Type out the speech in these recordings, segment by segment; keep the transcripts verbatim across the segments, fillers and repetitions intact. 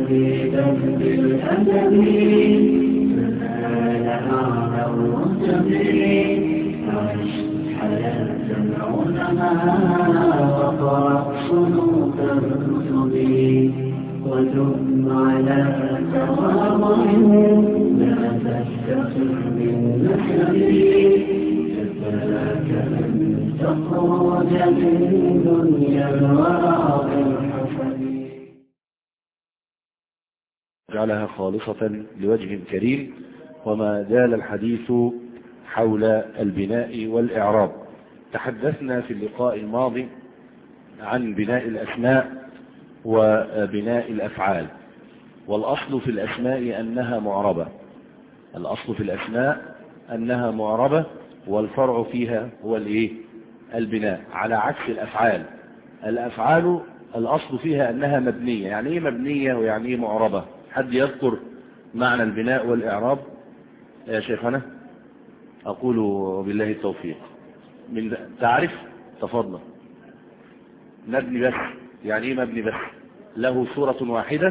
مزيدا بالأدب فنال أعلى الرتب عش حياة العلماء وقرأ صنوف الكتب وثم على تواضع لا تستخف بالنسب كفاك أن تخرج من دنيا الورى بالحسب جعلها خالصة لوجه كريم. وما زال الحديث حول البناء والإعراب. تحدثنا في اللقاء الماضي عن بناء الأسماء وبناء الأفعال، والأصل في الأسماء أنها معربة. الأصل في الأسماء أنها معربة، والفرع فيها هو الإيه؟ البناء، على عكس الأفعال. الأفعال الأصل فيها أنها مبنية. يعني إيه مبنية ويعني إيه معربة؟ حد يذكر معنى البناء والإعراب يا شيخنا؟ أقول بالله التوفيق. من تعرف؟ تفضل. مبني بس. يعني إيه مبني بس؟ له صورة واحدة،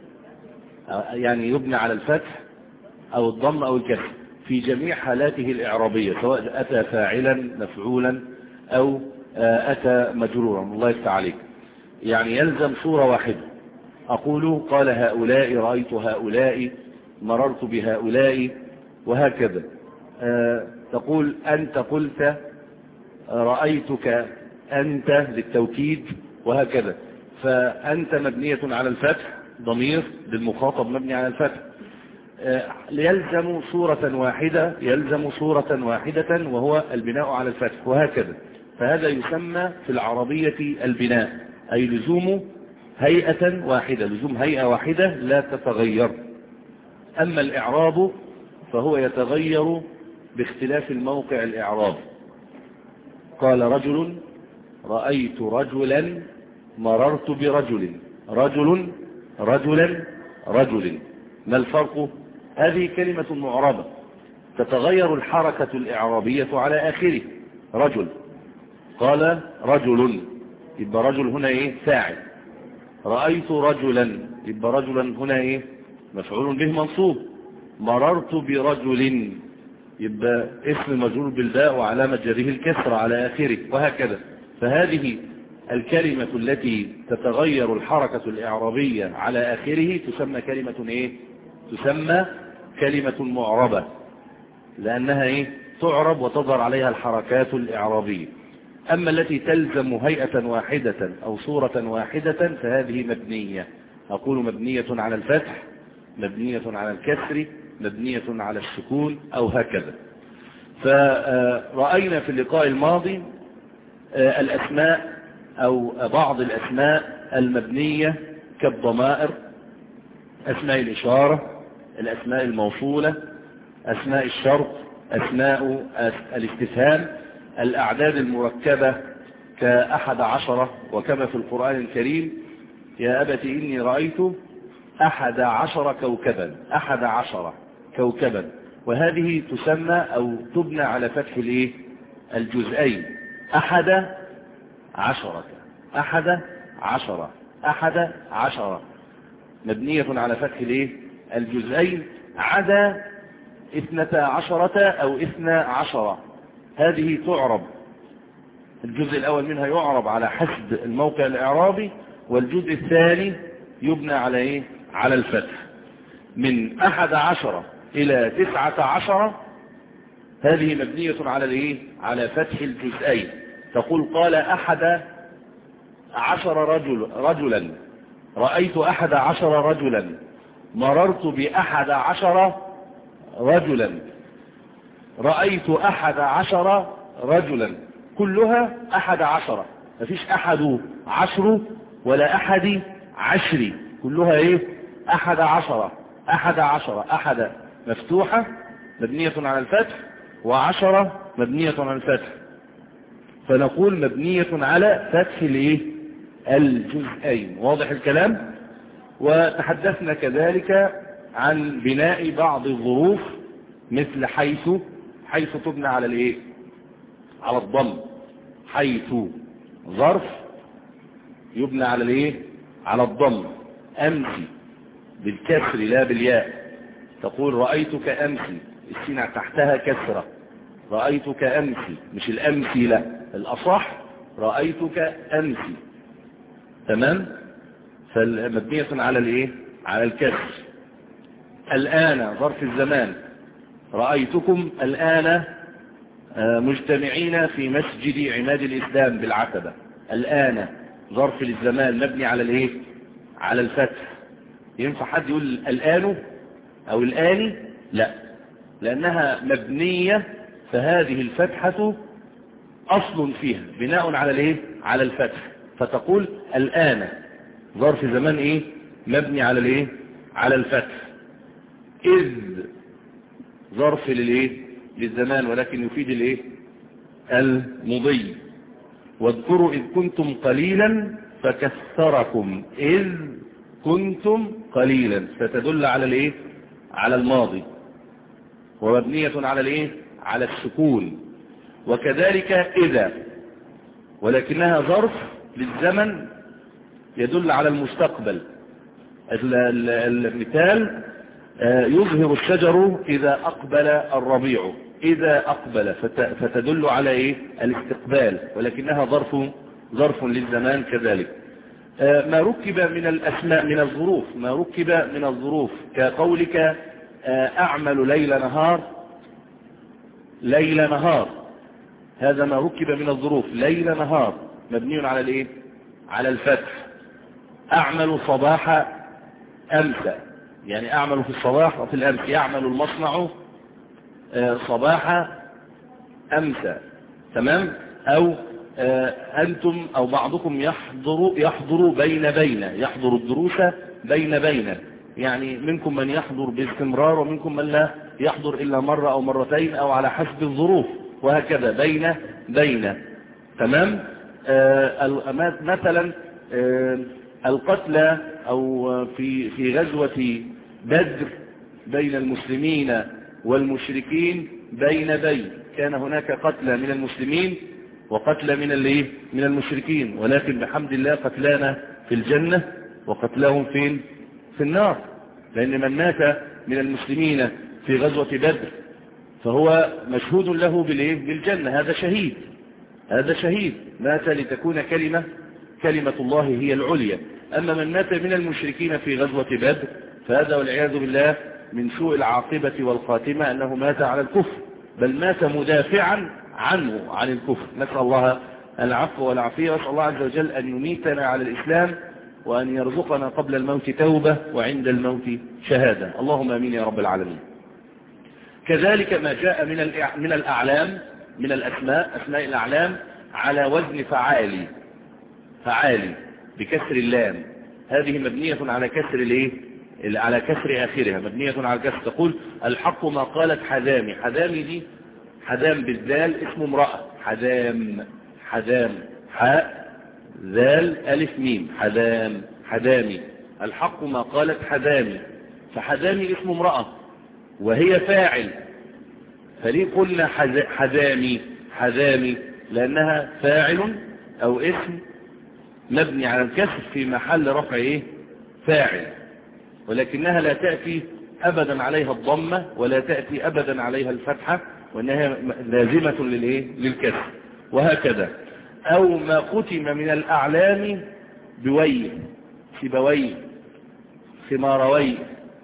يعني يبنى على الفتح أو الضم أو الكسر في جميع حالاته الإعرابية، سواء أتى فاعلا مفعولا أو أتى مجرورا. الله يفتح عليك. يعني يلزم صورة واحدة. أقول قال هؤلاء، رأيت هؤلاء، مررت بهؤلاء، وهكذا. أه تقول أنت قلت، رأيتك أنت للتوكيد، وهكذا. فأنت مبنية على الفتح، ضمير للمخاطب مبني على الفتح. أه يلزم صورة واحدة، يلزم صورة واحدة وهو البناء على الفتح، وهكذا. فهذا يسمى في العربية البناء، أي لزوم هيئة واحدة، لزوم هيئة واحدة لا تتغير. أما الإعراب فهو يتغير باختلاف الموقع الإعراب. قال رجل، رأيت رجلا، مررت برجل، رجل، رجلا، رجل. ما الفرق؟ هذه كلمة معربة تتغير الحركة الإعرابية على آخره. رجل، قال رجل، يبقى رجل هنا إيه؟ فاعل. رأيت رجلا، يبقى رجلا هنا إيه؟ مفعول به منصوب. مررت برجل، يبقى اسم مجرور بالباء وعلامة جره الكسر على آخره، وهكذا. فهذه الكلمة التي تتغير الحركة الإعرابية على آخره تسمى كلمة إيه؟ تسمى كلمة معربة، لأنها إيه؟ تعرب وتظهر عليها الحركات الإعرابية. أما التي تلزم هيئة واحدة أو صورة واحدة فهذه مبنية. أقول مبنية على الفتح، مبنية على الكسر، مبنية على السكون، أو هكذا. فرأينا في اللقاء الماضي الأسماء أو بعض الأسماء المبنية كالضمائر، أسماء الإشارة، الأسماء الموصولة، أسماء الشرط، أسماء الاستفهام، الأعداد المركبة كأحد عشرة، وكما في القرآن الكريم يا أبت إني رأيت أحد عشر كوكبا، أحد عشر كوكبا. وهذه تسمى أو تبنى على فتح الايه؟ الجزئين. أحد عشرة، أحد عشرة، أحد عشرة، مبنية على فتح الايه؟ الجزئين، عدا اثنتا عشرة أو اثنا عشرة. هذه تعرب، الجزء الأول منها يعرب على حسب الموقع الإعرابي، والجزء الثاني يبنى على إيه؟ على الفتح. من أحد عشرة إلى تسعة عشرة هذه مبنية على الإيه؟ على فتح الجزئين. تقول قال أحد عشر رجل رجلا، رأيت أحد عشر رجلا، مررت بأحد عشر رجلا، رأيت أحد عشر رجلا. كلها أحد عشر، مفيش أحد عشر ولا أحد عشري، كلها إيه؟ أحد عشر، أحد عشر، أحد مفتوحة مبنية على الفتح، وعشرة مبنية على الفتح. فنقول مبنية على فتح الإيه؟ الجزئين. واضح الكلام؟ وتحدثنا كذلك عن بناء بعض الظروف مثل حيث، حيث تبنى على الايه؟ على الضم. حيث ظرف يبنى على الايه؟ على الضم. امشي، بالكسر لا بالياء. تقول رأيتك أمسي، السين تحتها كسرة، رأيتك أمسي، مش الأمسي لا، الأصح رأيتك أمسي. تمام؟ فمبنية على الايه؟ على الكسر. الآن ظرف الزمان، رأيتكم الآن مجتمعين في مسجد عماد الإسلام بالعتبة. الآن ظرف للزمان مبني على الايه؟ على الفتح. ينفع حد يقول الآن أو الآن؟ لا، لأنها مبنية، فهذه الفتحة أصل فيها بناء على الايه؟ على الفتح. فتقول الآن ظرف زمان ايه؟ مبني على الايه؟ على الفتح. إذ ظرف للايه؟ للزمان، ولكن يفيد الايه؟ المضي. واذكروا إذ كنتم قليلا فكثركم، إذ كنتم قليلا، فتدل على الايه؟ على الماضي، ومبنية على الايه؟ على السكون. وكذلك إذا، ولكنها ظرف للزمن يدل على المستقبل. المثال يظهر الشجر إذا أقبل الربيع، إذا أقبل فتدل على إيه؟ الاستقبال، ولكنها ظرف ظرف للزمان كذلك. ما ركب من الأسماء من الظروف، ما ركب من الظروف كقولك أعمل ليل نهار، ليل نهار، هذا ما ركب من الظروف، ليل نهار مبني على الإيه؟ على الفتح. أعمل صباح أمسى، يعني أعمل في الصباح وفي الأمس. يعمل المصنع صباح أمسى. تمام؟ أو أنتم أو بعضكم يحضر يحضر بين بين، يحضر الدروس بين بين، يعني منكم من يحضر باستمرار ومنكم من لا يحضر إلا مرة أو مرتين أو على حسب الظروف، وهكذا بين بين. تمام؟ آه مثلا آه القتلى أو في في غزوة بدر بين المسلمين والمشركين بين بين، كان هناك قتلى من المسلمين وقتلى من الايه؟ من المشركين، ولكن بحمد الله قتلانا في الجنة وقتلاهم فين؟ في النار. لأن من مات من المسلمين في غزوة بدر فهو مشهود له بالايه؟ بالجنة، هذا شهيد، هذا شهيد مات لتكون كلمة كلمة الله هي العليا. أما من مات من المشركين في غزوة بدر فهذا والعياذ بالله من سوء العاقبة والخاتمة أنه مات على الكفر، بل مات مدافعا عنه عن الكفر. نسأل الله العفو والعافية، وأسأل الله عز وجل أن يميتنا على الإسلام وأن يرزقنا قبل الموت توبة وعند الموت شهادة، اللهم آمين يا رب العالمين. كذلك ما جاء من من الأعلام، من الأسماء، أسماء الأعلام على وزن فعالي، فعالي بكسر اللام، هذه مبنية على كسر الايه؟ على كسر آخرها، مبنية على كسر. تقول الحق ما قالت حدامي، حدامي دي حدام بالذال اسم امرأة، حدام، حدام، حاء ذال ألف ميم، حدام، حدامي. الحق ما قالت حدامي، فحدامي اسم امرأة وهي فاعل، فليه قلنا حدامي؟ حدامي لأنها فاعل أو اسم مبني على الكسر في محل رفع ايه؟ فاعل، ولكنها لا تأتي أبدا عليها الضمة ولا تأتي أبدا عليها الفتحة، وأنها لازمة للايه؟ للكسر. وهكذا. أو ما ختم من الأعلام بوي، سبوي، خماروي.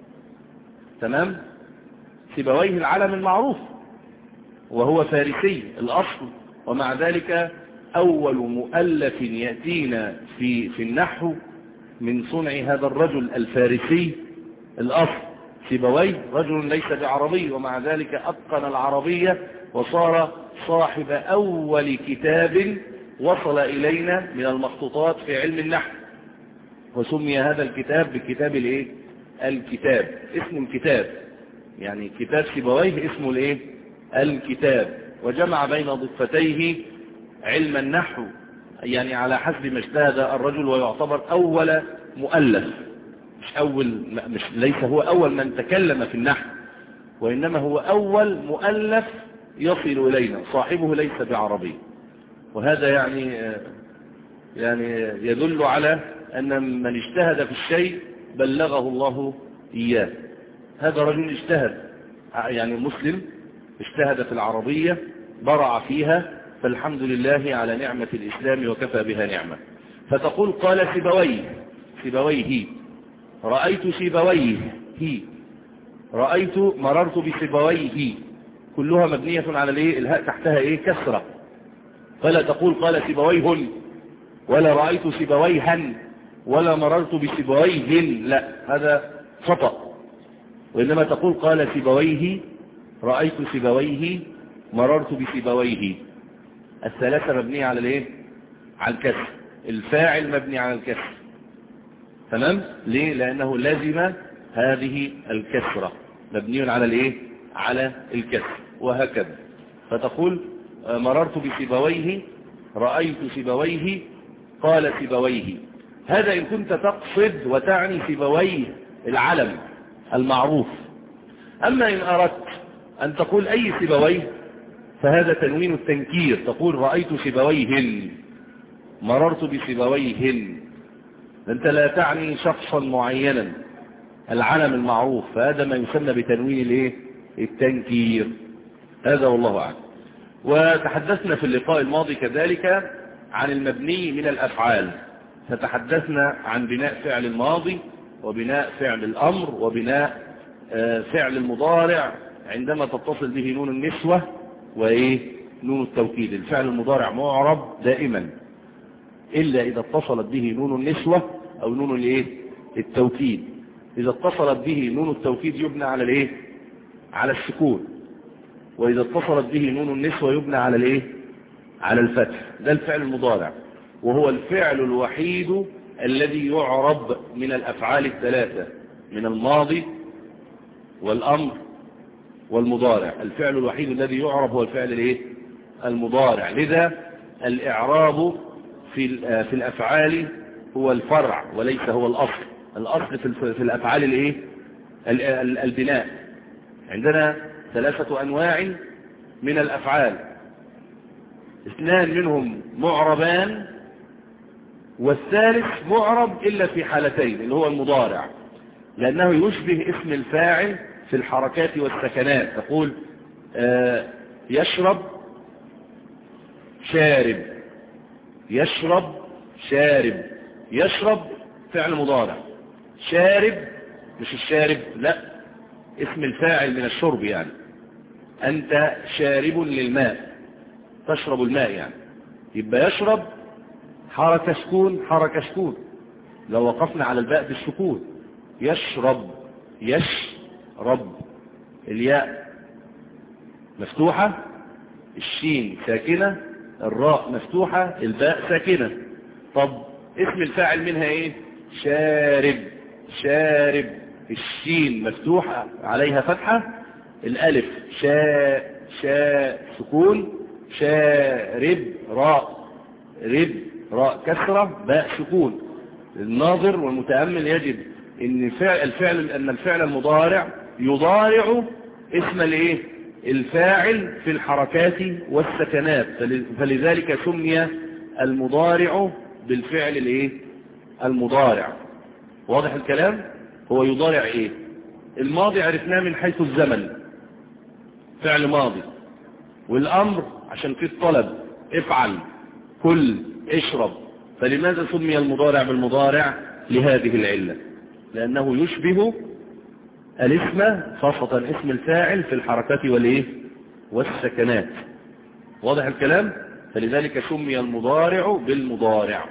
تمام؟ سبويه العلم المعروف وهو فارسي الأصل، ومع ذلك أول مؤلف يأتينا في في النحو من صنع هذا الرجل الفارسي الأصل. سيبويه رجل ليس بعربي، ومع ذلك أتقن العربية وصار صاحب أول كتاب وصل إلينا من المخطوطات في علم النحو، وسمي هذا الكتاب بكتاب الايه؟ الكتاب، اسم الكتاب، يعني كتاب سيبويه اسمه الايه؟ الكتاب. وجمع بين ضفتيه علم النحو، يعني على حسب ما اجتهد الرجل، ويعتبر أول مؤلف، مش أول، مش ليس هو أول من تكلم في النحو، وإنما هو أول مؤلف يصل إلينا، صاحبه ليس بعربي. وهذا يعني يعني يدل على أن من اجتهد في الشيء بلغه الله إياه. هذا رجل اجتهد، يعني مسلم اجتهد في العربية برع فيها، فالحمد لله على نعمة الإسلام وكفى بها نعمة. فتقول قال سيبويه، سيبويه رأيت سيبويه، هي رأيت مررت بسيبويه، كلها مبنية على الايه الهاء تحتها ايه كسرة، فلا تقول قال سيبويه ولا رأيت سيبويها ولا مررت بسيبويه، لا هذا خطأ، وإنما تقول قال سيبويه رأيت سيبويه مررت بسيبويه. الثلاثة مبنية على الايه على الكسر، الفاعل مبني على الكسر، تمام؟ ليه؟ لأنه لازم هذه الكسرة، مبني على الايه على الكسر، وهكذا. فتقول مررت بسيبويه رأيت سيبويه قال سيبويه. هذا إن كنت تقصد وتعني سيبويه العلم المعروف. أما إن أردت أن تقول أي سيبويه فهذا تنوين التنكير، تقول رأيت سيبويهن مررت بسيبويهن، أنت لا تعني شخصا معينا العلم المعروف، فهذا ما يسمى بتنوين الايه التنكير. هذا والله أعلم. وتحدثنا في اللقاء الماضي كذلك عن المبني من الأفعال، فتحدثنا عن بناء فعل الماضي وبناء فعل الأمر وبناء فعل المضارع عندما تتصل به نون النسوة وإيه نون التوكيد. الفعل المضارع معرب دائما إلا إذا اتصلت به نون النسوة أو نون الايه التوكيد. إذا اتصلت به نون التوكيد يبنى على الايه على السكون، وإذا اتصلت به نون النسوة يبنى على الايه على الفتح. ده الفعل المضارع، وهو الفعل الوحيد الذي يعرب من الأفعال الثلاثة، من الماضي والأمر والمضارع. الفعل الوحيد الذي يعرب هو الفعل الايه المضارع. لذا الإعراب في في الأفعال هو الفرع وليس هو الأصل. الأصل في في الأفعال الايه البناء. عندنا ثلاثة أنواع من الأفعال، اثنان منهم معربان والثالث معرب إلا في حالتين اللي هو المضارع، لأنه يشبه اسم الفاعل في الحركات والسكنات. تقول آه يشرب شارب، يشرب شارب، يشرب فعل مضارع، شارب مش الشارب، لا اسم الفاعل من الشرب، يعني أنت شارب للماء، تشرب الماء يعني، يبقى يشرب حركة سكون حركة سكون لو وقفنا على الباء بالسكون. يشرب يشرب، الياء مفتوحة، الشين ساكنة، الراء مفتوحة، الباء ساكنة. طب اسم الفاعل منها ايه؟ شارب، شارب الشين مفتوحة عليها فتحة، الالف شاء شاء سكون، شارب راء رب راء كسرة باء سكون. الناظر والمتأمل يجد ان الفعل ان الفعل المضارع يضارع اسم الايه الفاعل في الحركات والسكنات، فلذلك سمي المضارع بالفعل الايه المضارع. واضح الكلام؟ هو يضارع ايه؟ الماضي عرفناه من حيث الزمن فعل ماضي، والامر عشان فيه الطلب افعل كل اشرب. فلماذا سمي المضارع بالمضارع؟ لهذه العلة، لأنه يشبه الاسم خاصة اسم الفاعل في الحركات والايه والسكنات. واضح الكلام؟ فلذلك سمي المضارع بالمضارع.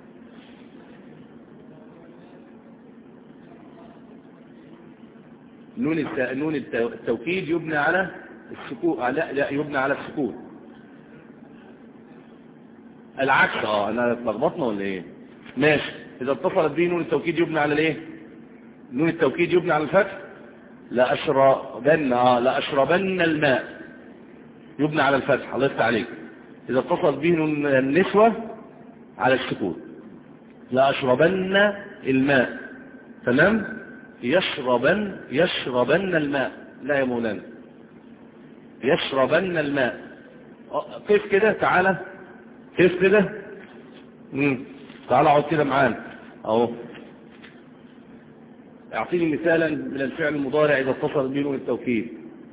نون نون التوكيد يبنى على السكون، لا لا يبنى على السكون. العكس اه انا اتلخبطنا ولا ايه؟ ماشي. اذا اتصلت به نون التوكيد يبنى على الايه؟ نون التوكيد يبنى على الفتح. لا اشربن اه لا اشربن الماء يبنى على الفتح، الله يفتح عليك. اذا اتصلت به نون النسوة على السكون. لا اشربن الماء، تمام؟ يشربن يشربن الماء، لا يا مولانا يشربن الماء. كيف كده؟ تعالى كيف كده؟ امم تعالى اقعد كده معانا اهو. اعطيني مثالا من الفعل المضارع إذا اتصل به نون التوكيد.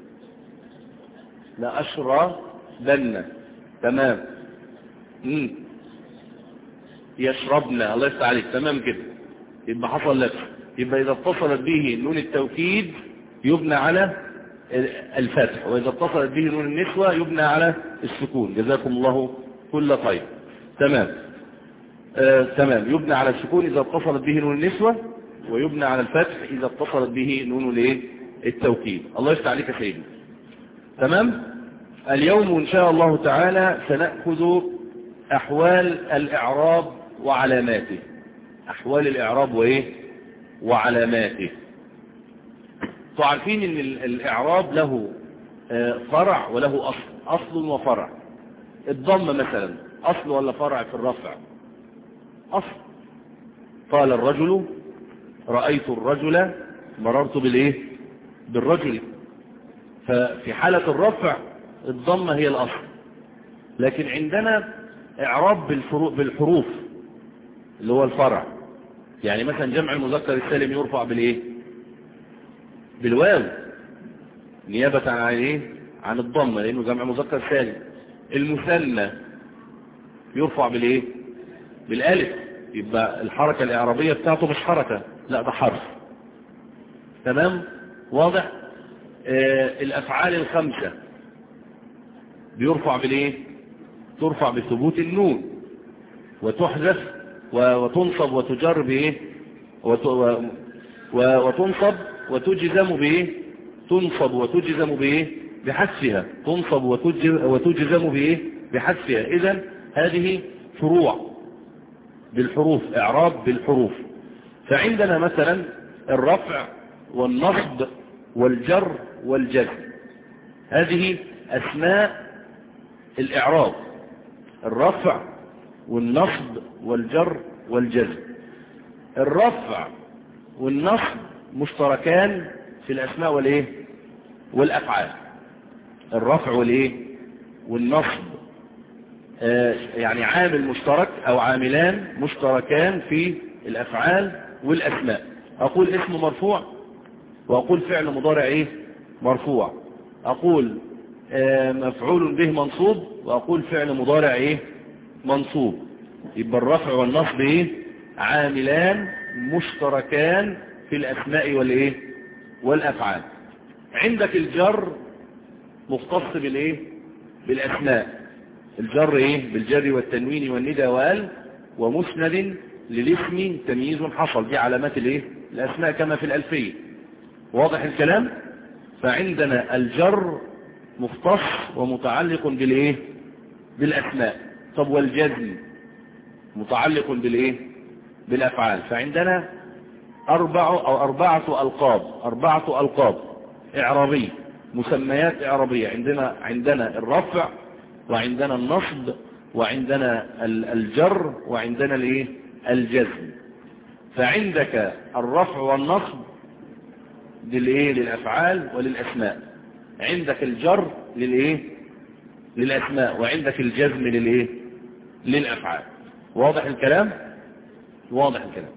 لا أشربن. تمام. مم. يشربن. الله يفتح عليك. تمام كده. يبقى حصل لك. يبقى إذا اتصلت به نون التوكيد يبنى على الفتح، وإذا اتصلت به نون النسوة يبنى على السكون. جزاكم الله كل خير. تمام. آه تمام. يبنى على السكون إذا اتصلت به نون النسوة، ويبنى على الفتح إذا اتصلت به نون الايه التوكيد. الله يفتح عليك يا سيدي. تمام. اليوم إن شاء الله تعالى سنأخذ أحوال الإعراب وعلاماته. أحوال الإعراب وإيه وعلاماته. تعرفين أن الإعراب له فرع وله أصل. أصل وفرع. الضم مثلا أصل ولا فرع في الرفع؟ أصل. قال الرجل رأيت الرجل مررت بالإيه بالرجل. ففي حالة الرفع الضمة هي الأصل. لكن عندنا إعراب بالحروف اللي هو الفرع. يعني مثلا جمع المذكر السالم يرفع بالإيه بالواو نيابة عن إيه عن الضمة لأنه جمع مذكر سالم. المثنى يرفع بالإيه بالالف. يبقى الحركة الإعرابية بتاعته مش حركة، لا ده حرف. تمام. واضح. آه الأفعال الخمسة بيرفع بالايه ترفع بثبوت النون، وتحذف وتنصب وتجر بايه وتنصب وتجزم بايه تنصب وتجزم بايه بحذفها تنصب وتجزم بايه بحذفها. اذا هذه فروع بالحروف. اعراب بالحروف. فعندنا مثلا الرفع والنصب والجر والجزم. هذه اسماء الإعراب. الرفع والنصب والجر والجزم. الرفع والنصب مشتركان في الأسماء والإيه والأفعال. الرفع والإيه والنصب آه يعني عامل مشترك أو عاملان مشتركان في الأفعال والأسماء. أقول اسم مرفوع وأقول فعل مضارع إيه مرفوع. أقول مفعول به منصوب وأقول فعل مضارع إيه منصوب. يبقى الرفع والنصب إيه عاملان مشتركان في الأسماء والإيه والأفعال. عندك الجر مختص بالإيه بالأسماء. الجر إيه بالجر والتنوين والندى وال ومسند للاسم تمييز حصل. دي علامات الإيه الأسماء كما في الألفية. واضح الكلام. فعندنا الجر مختص ومتعلق بالايه بالاسماء. طب والجزم متعلق بالايه بالافعال. فعندنا اربع او اربعه القاب اربعه القاب اعرابيه مسميات اعرابيه. عندنا عندنا الرفع وعندنا النصب وعندنا الجر وعندنا الايه الجزم. فعندك الرفع والنصب للايه للافعال وللاسماء. عندك الجر للايه للاسماء وعندك الجزم للايه للافعال. واضح الكلام واضح الكلام.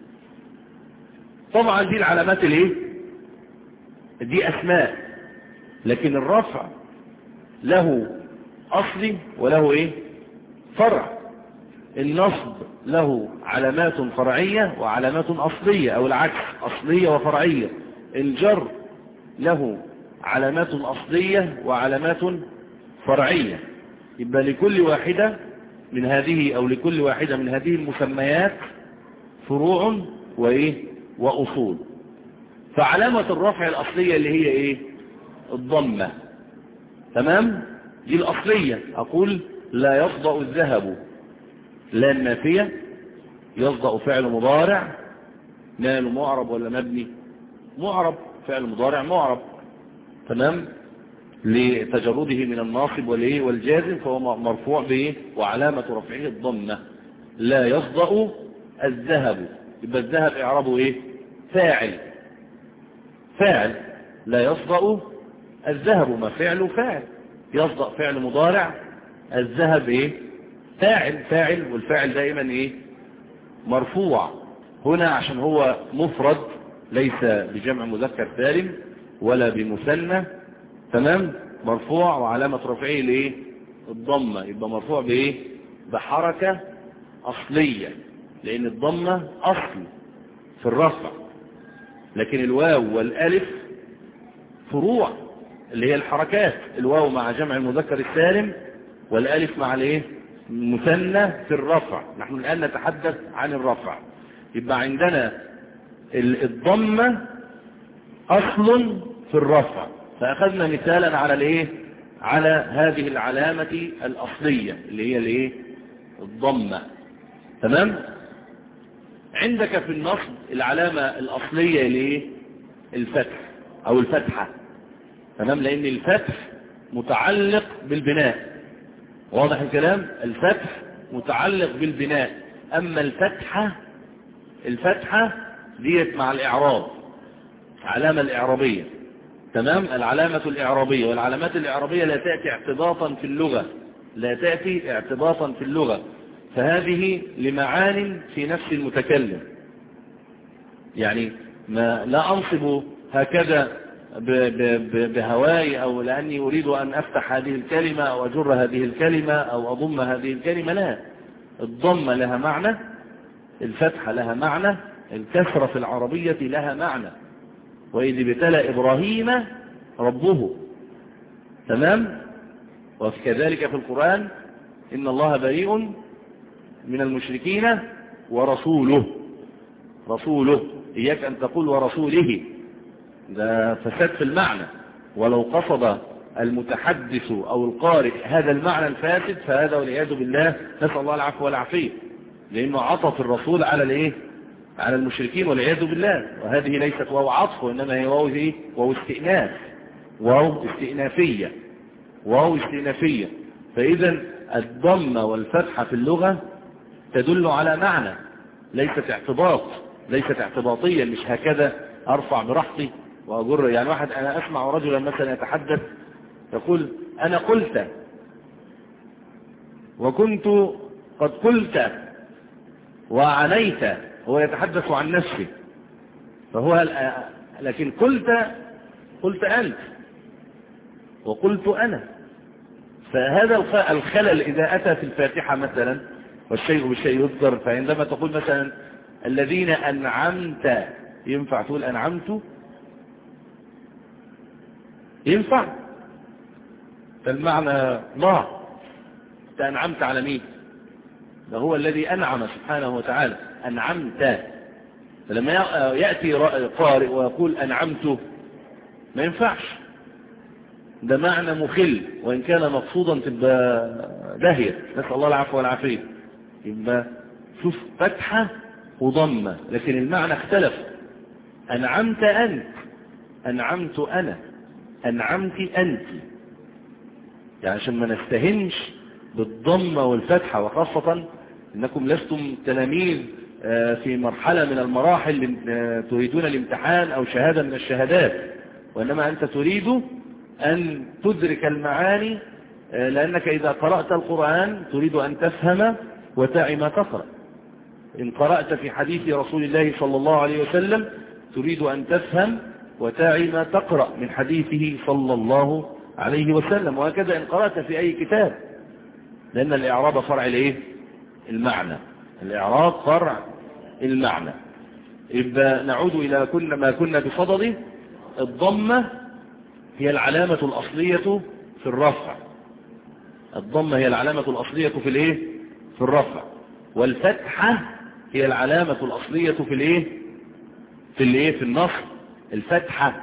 طبعا دي العلامات الايه دي اسماء. لكن الرفع له اصلي وله ايه فرع. النصب له علامات فرعية وعلامات اصلية او العكس اصلية وفرعية. الجر له علامات أصلية وعلامات فرعية. يبقى لكل واحدة من هذه أو لكل واحدة من هذه المسميات فروع وإيه وأصول. فعلامة الرفع الأصلية اللي هي إيه الضمة. تمام. دي الأصلية. أقول لا يصدأ الذهب. لا النافية. يصدأ فعل مضارع ماله معرب ولا مبني معرب. فعل مضارع معرب. تمام. لتجرده من الناصب والايه والجازم فهو مرفوع بايه وعلامة رفعه الضمة. لا يصدأ الذهب. يبقى الذهب اعرابه ايه فاعل. فاعل. لا يصدأ الذهب ما فعله فاعل. يصدأ فعل مضارع. الذهب ايه فاعل. فاعل والفاعل دائما ايه مرفوع. هنا عشان هو مفرد ليس بجمع مذكر سالم ولا بمثنى، تمام، مرفوع وعلامة رفعه لإيه؟ الضمة. يبقى مرفوع بإيه؟ بحركة أصلية، لأن الضمة أصل في الرفع، لكن الواو والألف فروع اللي هي الحركات. الواو مع جمع المذكر السالم، والألف مع الإيه؟ المثنى في الرفع. نحن الآن نتحدث عن الرفع. يبقى عندنا الضمة أصل في الرفع، فأخذنا مثالا على الإيه؟ على هذه العلامة الأصلية اللي هي الإيه؟ الضمة. تمام. عندك في النصب العلامة الأصلية لإيه؟ الفتح أو الفتحة. تمام، لأن الفتح متعلق بالبناء. واضح الكلام؟ الفتح متعلق بالبناء، أما الفتحة الفتحة ديت مع الإعراب، علامة الإعرابية. تمام، العلامة الإعرابية، والعلامات الإعرابية لا تأتي اعتباطا في اللغة، لا تأتي اعتباطا في اللغة، فهذه لمعان في نفس المتكلم. يعني ما لا أنصب هكذا بهواي أو لأني أريد أن أفتح هذه الكلمة أو أجر هذه الكلمة أو أضم هذه الكلمة، لا. الضمة لها معنى، الفتحة لها معنى، الكسرة في العربية لها معنى. وإذ ابتلى إبراهيم ربه. تمام. وكذلك في القرآن إن الله بريء من المشركين ورسوله. رسوله، إياك أن تقول ورسوله، ده فساد في المعنى. ولو قصد المتحدث أو القارئ هذا المعنى الفاسد فهذا والعياذ بالله، نسأل الله العفو والعافية، لأنه عطف الرسول على الإيه؟ على المشركين والعياذ بالله. وهذه ليست واو عطف، وإنما هي واو إيه؟ واو استئناف، واو استئنافية، واو استئنافية. فإذا الضمة والفتحة في اللغة تدل على معنى، ليست اعتباط، ليست اعتباطية. مش هكذا أرفع براحتي وأجر. يعني واحد، أنا أسمع رجلا مثلا يتحدث يقول أنا قلت وكنت قد قلت وعنيت، هو يتحدث عن نفسه، فهو لكن قلت قلت أنت وقلت أنا. فهذا الخلل إذا أتى في الفاتحة مثلا، والشيء بالشيء يذكر، فعندما تقول مثلا الذين أنعمت، ينفع تقول أنعمت؟ ينفع؟ فالمعنى ضاع. أنت أنعمت على مين؟ ده هو الذي أنعم سبحانه وتعالى، أنعمت. فلما يأتي قارئ ويقول أنعمت ما ينفعش، ده معنى مخل، وإن كان مقصودا تبقى داهية، نسأل الله العفو والعافية. يبقى شوف فتحة وضمة، لكن المعنى اختلف. أنعمت أنت، أنعمت أنا، أنعمت أنت. يعني عشان ما نستهنش بالضمة والفتحة، وخاصة إنكم لستم تلاميذ في مرحلة من المراحل تريدون الامتحان أو شهادة من الشهادات، وإنما أنت تريد أن تدرك المعاني، لأنك إذا قرأت القرآن تريد أن تفهم وتعي ما تقرأ. إن قرأت في حديث رسول الله صلى الله عليه وسلم تريد أن تفهم وتعي ما تقرأ من حديثه صلى الله عليه وسلم. وهكذا إن قرأت في أي كتاب، لأن الإعراب فرع الإيه؟ المعنى. الإعراب فرع المعنى. إذا نعود إلى كل ما كنا بصدده، الضمة هي العلامة الأصلية في الرفع. الضمة هي العلامة الأصلية في الإيه؟ في الرفع. والفتحة هي العلامة الأصلية في الإيه؟ في الإيه؟ في النصب. الفتحة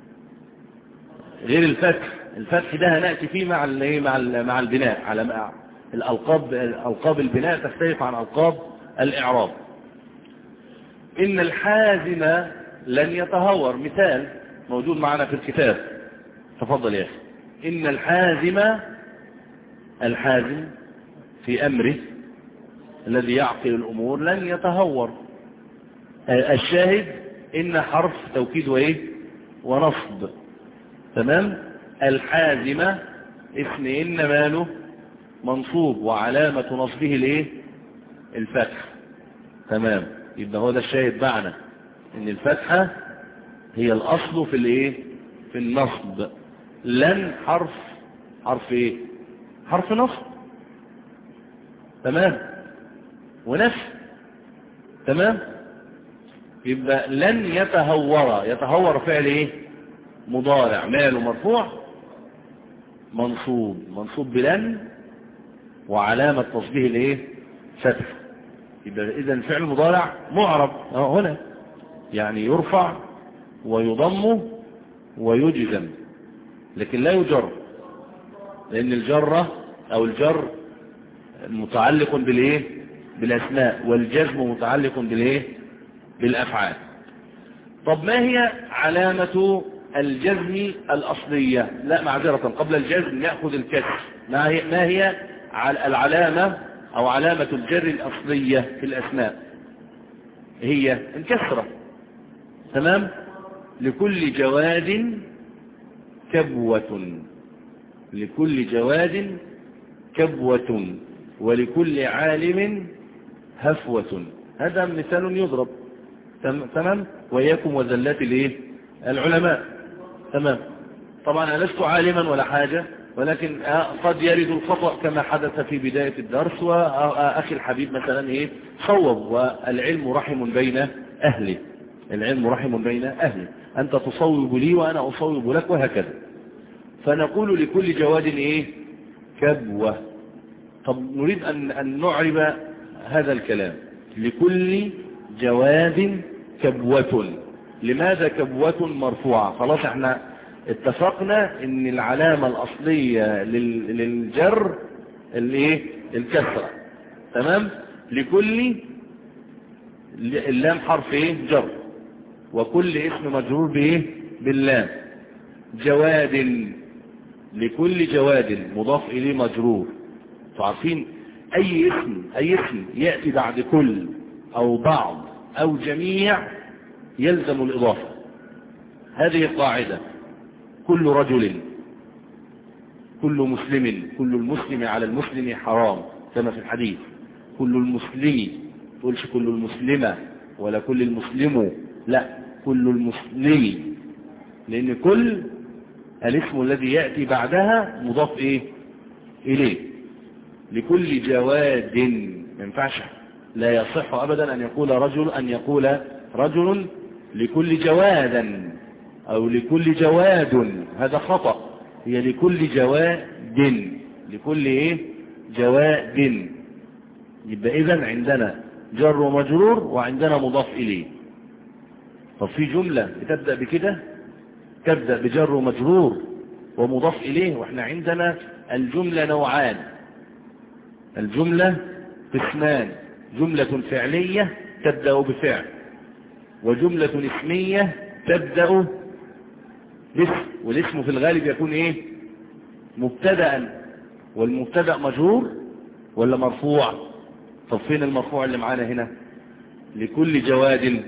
غير الفتح. الفتح ده هنأتي فيه مع الإيه؟ مع مع البناء، على الألقاب. ألقاب البناء تختلف عن ألقاب الإعراب. إن الحازم لن يتهور، مثال موجود معنا في الكتاب، تفضل يا أخي. إن الحازم، الحازم في أمره الذي يعقل الأمور لن يتهور. الشاهد إن حرف توكيد وإيه؟ ونصب. تمام. الحازمة اسم إن ماله منصوب، وعلامة نصبه الإيه؟ الفتح. تمام. يبقى هو ده الشاهد معنا، إن الفتحة هي الأصل في الايه في النصب. لن حرف حرف ايه حرف نصب، تمام، ونفي، تمام. يبقى لن يتهور، يتهور فعل ايه مضارع، ماله مرفوع منصوب، منصوب بلن وعلامة تصبيه الايه فتح. يبقى اذا الفعل المضارع معرب هنا، يعني يرفع ويضم ويجزم، لكن لا يجر، لان الجرة او الجر متعلق بالايه بالاسماء، والجزم متعلق بالايه بالافعال. طب ما هي علامة الجزم الأصلية؟ لا معذرة، قبل الجزم نأخذ الكسر. ما هي, ما هي العلامة أو علامة الجر الأصلية في الأسماء؟ هي الكسرة، تمام. لكل جواد كبوة، لكل جواد كبوة، ولكل عالم هفوة. هذا مثال يضرب، تمام. وإياكم وذلات الايه العلماء، تمام. طبعا أنا لست عالما ولا حاجة، ولكن قد يرد الخطأ كما حدث في بداية الدرس، وأخي الحبيب مثلا ايه صوب، والعلم رحم بين أهله، العلم رحم بين أهله، أنت تصوب لي وأنا أصوب لك، وهكذا. فنقول لكل جواد ايه كبوة. طب نريد أن, أن نعرب هذا الكلام. لكل جواد كبوة، لماذا كبوة مرفوعة؟ خلاص احنا اتفقنا ان العلامة الأصلية للجر الايه الكسرة، تمام. لكل اللام حرف ايه جر، وكل اسم مجرور بايه باللام. جواد، لكل جواد مضاف اليه مجرور. تعرفين اي اسم اي اسم يأتي بعد كل او بعض او جميع يلزم الإضافة، هذه القاعدة. كل رجل، كل مسلم، كل المسلم على المسلم حرام كما في الحديث. كل المسلم، تقولش كل المسلمة ولا كل المسلم، لا كل المسلم، لأن كل الاسم الذي يأتي بعدها مضاف إيه إليه. لكل جواد، ما ينفعش، لا يصح أبدا أن يقول رجل أن يقول رجل لكل جوادا أو لكل جواد، هذا خطأ. هي لكل جواد، لكل إيه جواد. يبقى إذن عندنا جر ومجرور وعندنا مضاف إليه. طب في جملة بتبدأ بكده، تبدأ بجر ومجرور ومضاف إليه، وإحنا عندنا الجملة نوعان، الجملة قسمان: جملة فعلية تبدأ بفعل، وجملة اسمية تبدأ باسم. والاسم في الغالب يكون ايه مبتدأ، والمبتدأ مجرور ولا مرفوع؟ طب فين المرفوع اللي معانا هنا؟ لكل جواد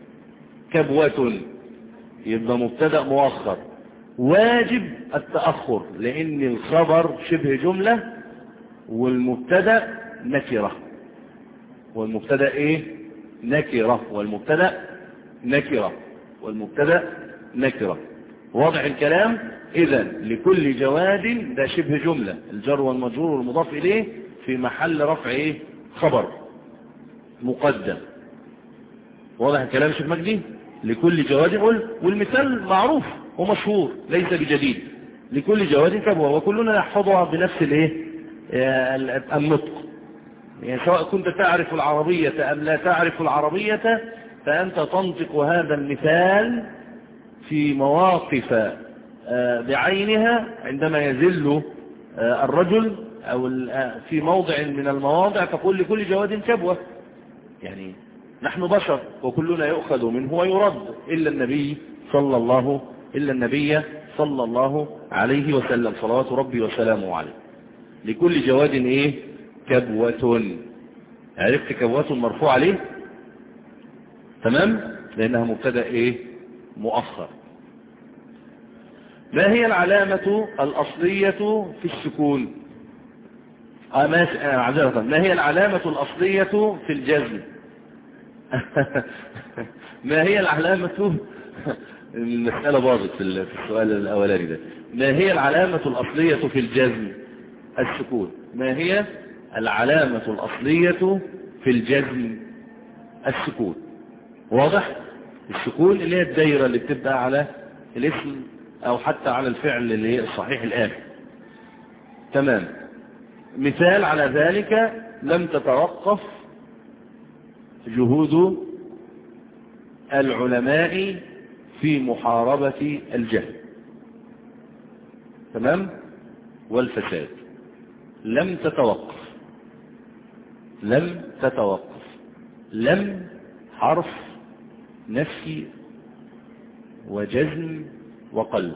كبوة، يبقى مبتدأ مؤخر واجب التأخر، لأن الخبر شبه جملة والمبتدأ نكرة، والمبتدأ ايه نكرة، والمبتدأ نكرة، والمبتدأ نكرة. واضح الكلام؟ إذن لكل جواد ده شبه جملة، الجر والمجرور والمضاف إليه في محل رفع ايه خبر مقدم. واضح الكلام شيخ مجدي؟ لكل جواد، والمثال معروف ومشهور ليس بجديد. لكل جواد كبوة، وكلنا نحفظها بنفس الايه النطق. يعني سواء كنت تعرف العربية أم لا تعرف العربية، فأنت تنطق هذا المثال في مواقف بعينها، عندما يزل الرجل أو في موضع من المواضع تقول لكل جواد كبوة. يعني نحن بشر وكلنا يؤخذ منه ويرد، إلا النبي صلى الله إلا النبي صلى الله عليه وسلم صلوات ربي وسلامه عليه. لكل جواد إيه كبوة. عرفت كبوة مرفوع عليه، تمام، لأنها مبتدأ إيه مؤخر. ما هي العلامة الأصلية في السكون؟ آه معذرة، ما هي العلامة الأصلية في الجزم؟ ما هي العلامة المسألة باظت في السؤال الأولاني ده. ما هي العلامة الأصلية في الجزم؟ السكون. ما هي العلامة الأصلية في الجزم؟ السكون. واضح؟ السكون اللي هي الدايرة اللي بتبقى على الاسم أو حتى على الفعل اللي هي الصحيح الآخر. تمام. مثال على ذلك: لم تتوقف جهود العلماء في محاربة الجهل. تمام؟ والفساد. لم تتوقف. لم تتوقف. لم حرف نفي وجزم وقلب.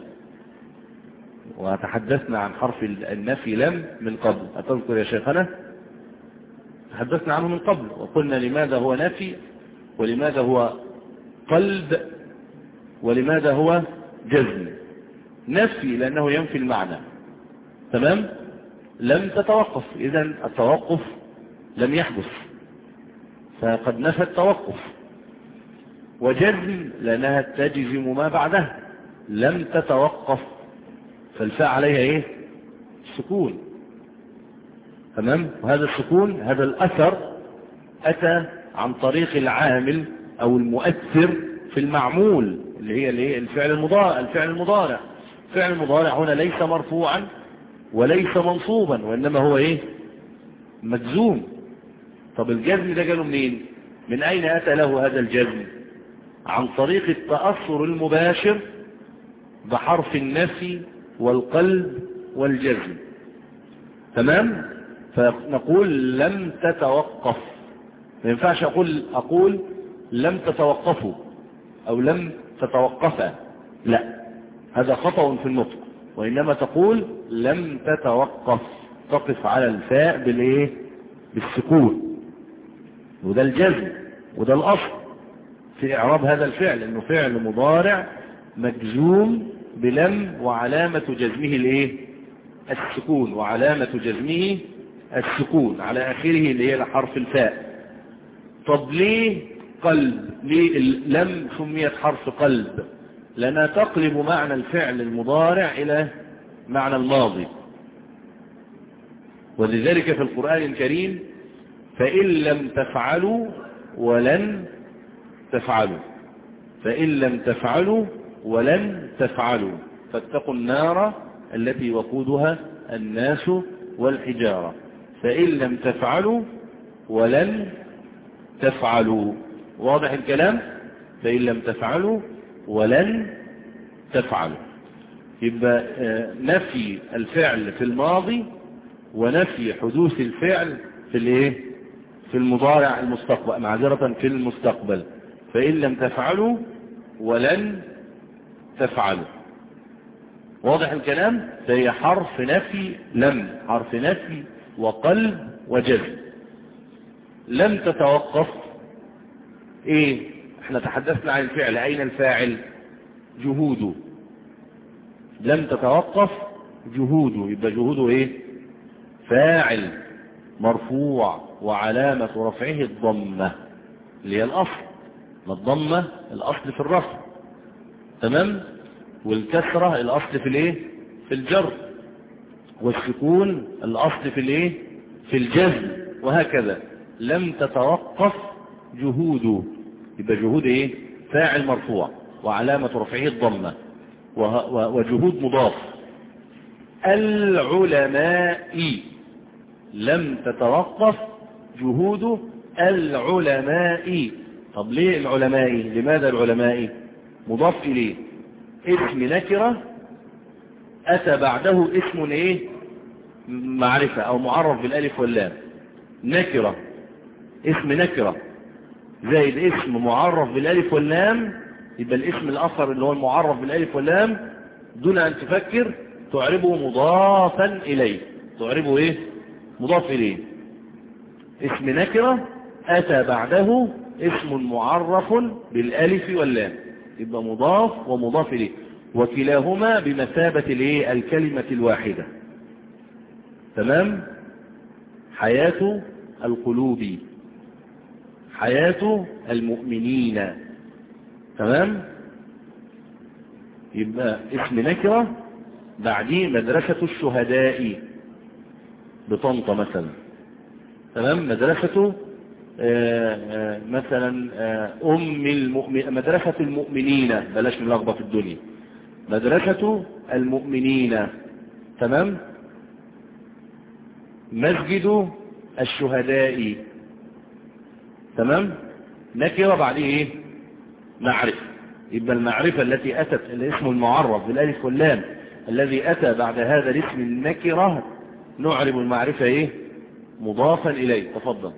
وتحدثنا عن حرف النفي لم من قبل، أتذكر يا شيخنا؟ تحدثنا عنه من قبل وقلنا لماذا هو نفي ولماذا هو قلب ولماذا هو جزم. نفي لأنه ينفي المعنى. تمام؟ لم تتوقف، إذن التوقف لم يحدث فقد نفى التوقف. وجزم لأنها تجزم ما بعدها. لم تتوقف فالفاء عليها ايه؟ السكون. تمام؟ وهذا السكون هذا الأثر أتى عن طريق العامل أو المؤثر في المعمول اللي هي اللي هي الفعل المضارع. الفعل المضارع الفعل المضارع هنا ليس مرفوعا وليس منصوبا وإنما هو ايه؟ مجزوم. طب الجزم ده جاله منين؟ من أين أتى له هذا الجزم؟ عن طريق التأثر المباشر بحرف النفي والقلب والجزم. تمام؟ فنقول لم تتوقف. ما ينفعش أقول أقول لم تتوقفوا أو لم تتوقفا، لا، هذا خطأ في النطق. وإنما تقول لم تتوقف، تقف على الفاء بالإيه؟ بالسكون. وده الجزم وده الأصل في إعراب هذا الفعل، إنه فعل مضارع مجزوم بلم وعلامة جزمه الإيه؟ السكون. وعلامة جزمه السكون على آخره اللي هي حرف الفاء. طب ليه قلب؟ ليه لم سميت حرف قلب؟ لأنها تقلب معنى الفعل المضارع إلى معنى الماضي. ولذلك في القرآن الكريم: فإن لم تفعلوا ولن تفعلوا، فإن لم تفعلوا ولن تفعلوا فاتقوا النار التي وقودها الناس والحجارة. فإن لم تفعلوا ولن تفعلوا. واضح الكلام؟ فإن لم تفعلوا ولن تفعلوا. يبقى نفي الفعل في الماضي ونفي حدوث الفعل في الايه؟ في المضارع المستقبل، معذرة في المستقبل. فإن لم تفعلوا ولن تفعلوا. واضح الكلام؟ فهي حرف نفي لم، حرف نفي وقلب وجزم. لم تتوقف ايه؟ احنا تحدثنا عن الفعل، اين الفاعل؟ جهوده. لم تتوقف جهوده، يبقى جهوده ايه؟ فاعل مرفوع وعلامة رفعه الضمة اللي هي الأصل. ما الضمة الأصل في الرفع. تمام؟ والكسرة الأصل في الايه؟ في الجر. والسكون الأصل في الايه؟ في الجزم. وهكذا. لم تتوقف جهوده، يبقى جهود ايه؟ فاعل مرفوع وعلامة رفعه الضمة. وجهود مضاف. العلماء لم تتوقف جهود العلماء. طب ليه العلماء؟ لماذا العلماء؟ مضاف إليه، اسم نكرة أتى بعده اسم ايه؟ معرفة أو معرف بالألف واللام. نكرة اسم نكرة زائد اسم معرف بالألف واللام، يبقى الاسم الآخر اللي هو المعرف بالألف واللام دون أن تفكر تعربه مضافا إليه. تعربه ايه؟ مضاف إليه. اسم نكرة أتى بعده اسم معرف بالألف واللام، يبقى مضاف ومضاف إليه، وكلاهما بمثابة الايه؟ الكلمة الواحدة. تمام؟ حياة القلوب، حياة المؤمنين. تمام؟ يبقى اسم نكرة بعديه مدرسة الشهداء بطنطا مثلا. تمام. مدرسة آآ آآ مثلا آآ أم المؤمن مدرسة المؤمنين، بلاش نلخبط الدنيا، مدرسة المؤمنين. تمام. مسجد الشهداء. تمام. نكرة بعديه ايه؟ معرفة. يبقى المعرفة التي أتت الاسم المعرف بالالف واللام الذي أتى بعد هذا الاسم النكرة نعرب المعرفة ايه؟ مضافا إليه. تفضل.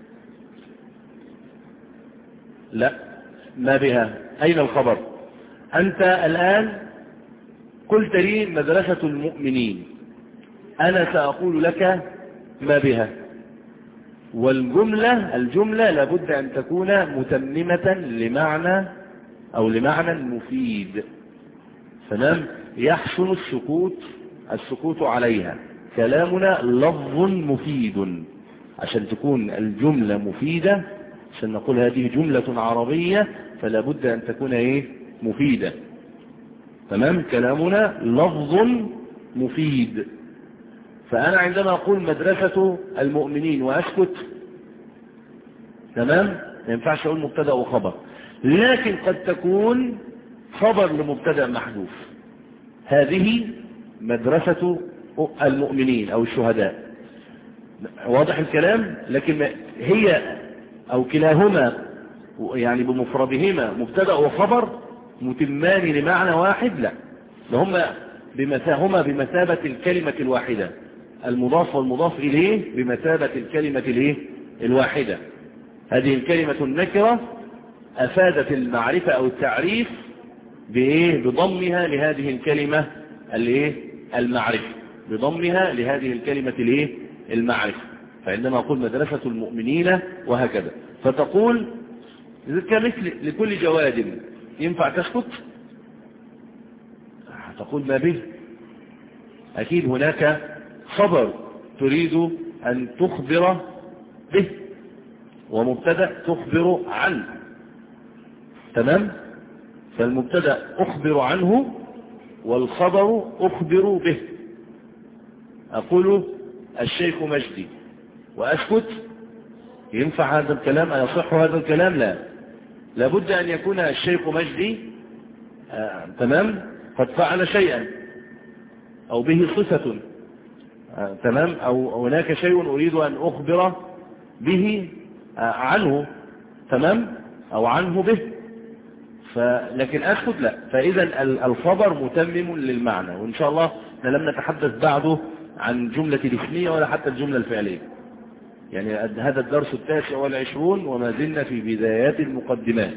لا، ما بها. أين الخبر؟ أنت الآن قلت لي مدرسة المؤمنين، أنا سأقول لك ما بها، والجملة الجملة لابد أن تكون متممة لمعنى أو لمعنى مفيد. تمام. يحسن السكوت السكوت عليها. كلامنا لفظ مفيد، عشان تكون الجملة مفيدة، عشان نقول هذه جملة عربية فلا بد أن تكون ايه؟ مفيدة. تمام. كلامنا لفظ مفيد. فأنا عندما أقول مدرسة المؤمنين وأسكت، تمام، ما ينفعش أقول مبتدأ وخبر، لكن قد تكون خبر لمبتدأ محذوف. هذه مدرسة المؤمنين أو الشهداء. واضح الكلام؟ لكن هي أو كلاهما يعني بمفردهما مبتدأ وخبر متمان لمعنى واحد؟ لا، هما بمثابة بمثابة الكلمة الواحدة. المضاف والمضاف إليه بمثابة الكلمة الايه؟ الواحدة. هذه الكلمة النكرة أفادت المعرفة أو التعريف بإيه؟ بضمها لهذه الكلمة الايه؟ المعرفة، بضمها لهذه الكلمة الايه؟ المعرفة. فعندما أقول مدرسة المؤمنين وهكذا، فتقول كمثل لكل جواد ينفع تسكت؟ تقول ما به. أكيد هناك خبر تريد أن تخبر به، ومبتدأ تخبر عنه. تمام. فالمبتدأ أخبر عنه والخبر أخبر به. أقول الشيخ مجدي وأسكت، ينفع هذا الكلام؟ أيصح هذا الكلام؟ لا، لابد أن يكون الشيخ مجدي آه، تمام، قد فعل شيئا أو به صفة، آه، تمام، أو هناك شيء أريد أن أخبر به آه، عنه، تمام، أو عنه به. لكن أسكت لا. فإذا الخبر متمم للمعنى. وإن شاء الله لم نتحدث بعده عن جملة الاسمية ولا حتى الجملة الفعلية. يعني هذا الدرس التاسع والعشرون وما زلنا في بدايات المقدمات،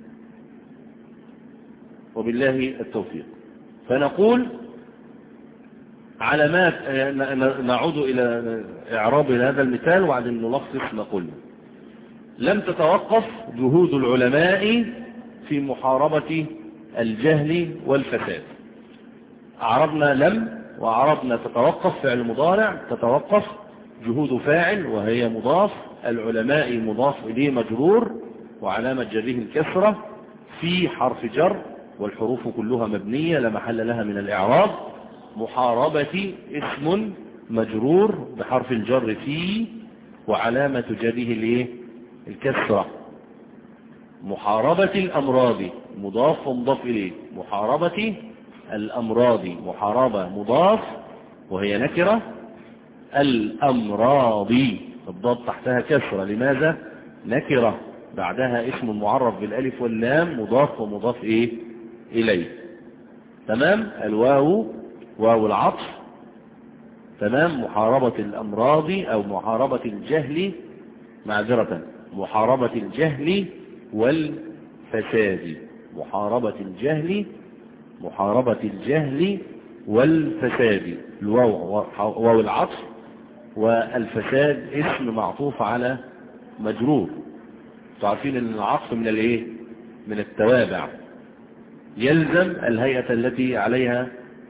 وبالله التوفيق. فنقول علامات، نعود إلى إعراب هذا المثال وبعدين نلخص. نقول لم تتوقف جهود العلماء في محاربة الجهل والفساد. أعربنا لم وأعربنا تتوقف فعل مضارع، تتوقف جهود فاعل وهي مضاف، العلماء مضاف إليه مجرور وعلامة جره الكسرة، في حرف جر والحروف كلها مبنية لا محل لها من الإعراب. محاربة اسم مجرور بحرف الجر في وعلامة جره الكسرة. محاربة الأمراض مضاف ومضاف إليه. محاربة الأمراض، محاربة مضاف وهي نكرة. الأمراض الضاد تحتها كسرة، لماذا؟ نكرة بعدها اسم معرف بالألف واللام مضاف ومضاف إيه؟ إليه. تمام. الواو واو العطف. تمام. محاربة الأمراض أو محاربة الجهل، معذرة، محاربة الجهل والفساد. محاربة الجهل محاربة الجهل والفساد. الواو واو العطف، والفساد اسم معطوف على مجرور. تعرفين ان العطف من الايه؟ من التوابع، يلزم الهيئة التي عليها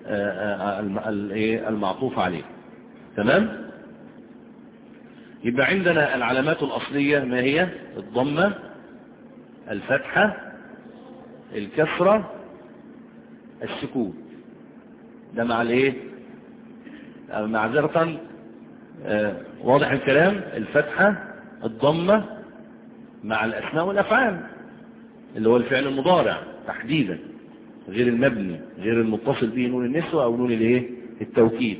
المعطوف عليه. تمام. يبقى عندنا العلامات الأصلية ما هي؟ الضمة، الفتحة، الكسرة، السكون. ده مع الايه؟ معذرة آه واضح الكلام. الفتحة الضمة مع الأسماء والأفعال اللي هو الفعل المضارع تحديدا، غير المبني، غير المتصل به نون النسوة أو نون الايه؟ التوكيد.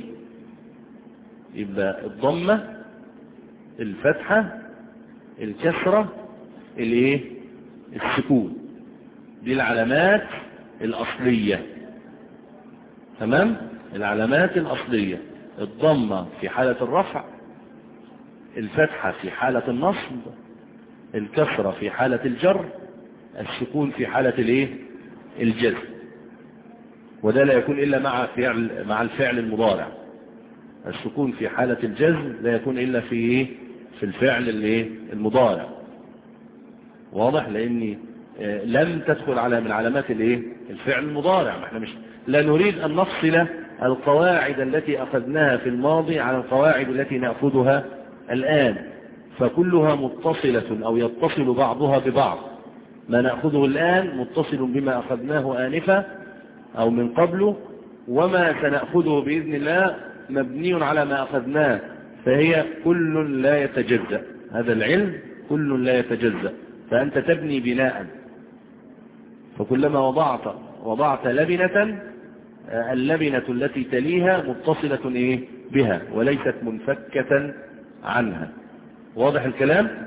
يبقى الضمة، الفتحة، الكسرة، الايه؟ السكون. دي العلامات الأصلية. تمام؟ العلامات الأصلية: الضمة في حالة الرفع، الفتحة في حالة النصب، الكسرة في حالة الجر، السكون في حالة الايه؟ الجزم. وده لا يكون إلا مع فعل مع الفعل المضارع. السكون في حالة الجزم لا يكون إلا في ايه؟ في الفعل الايه؟ المضارع. واضح؟ لأني لم تدخل على من علامات الايه؟ الفعل المضارع. ما احنا مش لا نريد أن نفصل القواعد التي أخذناها في الماضي على القواعد التي نأخذها الآن، فكلها متصلة أو يتصل بعضها ببعض. ما نأخذه الآن متصل بما أخذناه آنفا أو من قبله، وما سنأخذه بإذن الله مبني على ما أخذناه، فهي كل لا يتجزأ. هذا العلم كل لا يتجزأ. فأنت تبني بناء، فكلما وضعت وضعت لبنة، اللبنة التي تليها متصلة إيه؟ بها وليست منفكة عنها. واضح الكلام؟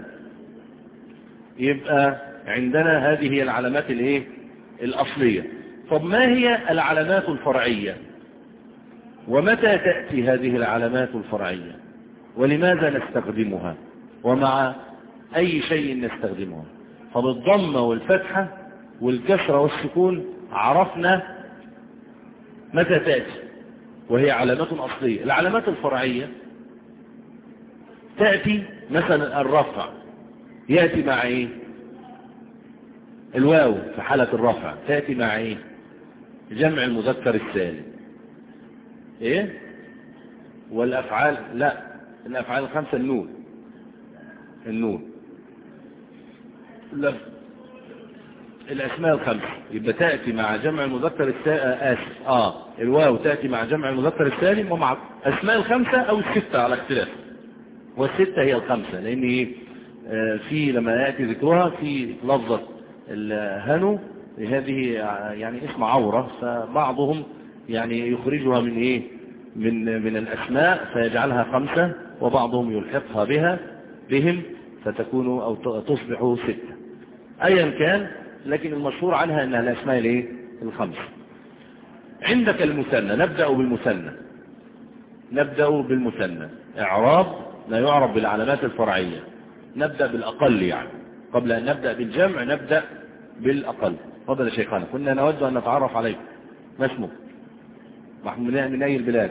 يبقى عندنا هذه هي العلامات الايه؟ الأصلية. طب ما هي العلامات الفرعية؟ ومتى تأتي هذه العلامات الفرعية؟ ولماذا نستخدمها؟ ومع أي شيء نستخدمها؟ فبالضمة والفتحة والكسرة والسكون عرفنا متى تأتي، وهي علامات أصلية. العلامات الفرعية تأتي مثلا الرفع، يأتي مع ايه؟ الواو في حالة الرفع تأتي مع ايه؟ جمع المذكر السالم. ايه؟ والافعال لا، الافعال الخمسة النون النون لا. الاسماء الخمسة يبقى تأتي مع جمع المذكر السالم. اسف اه الواو تأتي مع جمع المذكر السالم ومع اسماء الخمسة او الستة على اختلاف، والستة هي الخمسة. لان ايه؟ آه في لما يأتي ذكرها في لفظة الهنو، هذه يعني اسم عورة، فبعضهم يعني يخرجها من ايه؟ من من الاسماء فيجعلها خمسة، وبعضهم يلحقها بها بهم فتكون او تصبح ستة. ايا كان، لكن المشهور عنها انها الاسماء الايه؟ الخمسة. عندك المثنى، نبدأ بالمثنى نبدأ بالمثنى اعراب لا يعرف بالعلامات الفرعية. نبدأ بالاقل، يعني قبل ان نبدأ بالجمع نبدأ بالاقل. تفضل يا شيخنا، كنا نود ان نتعرف عليك. ما اسمك؟ محمود من اي البلاد؟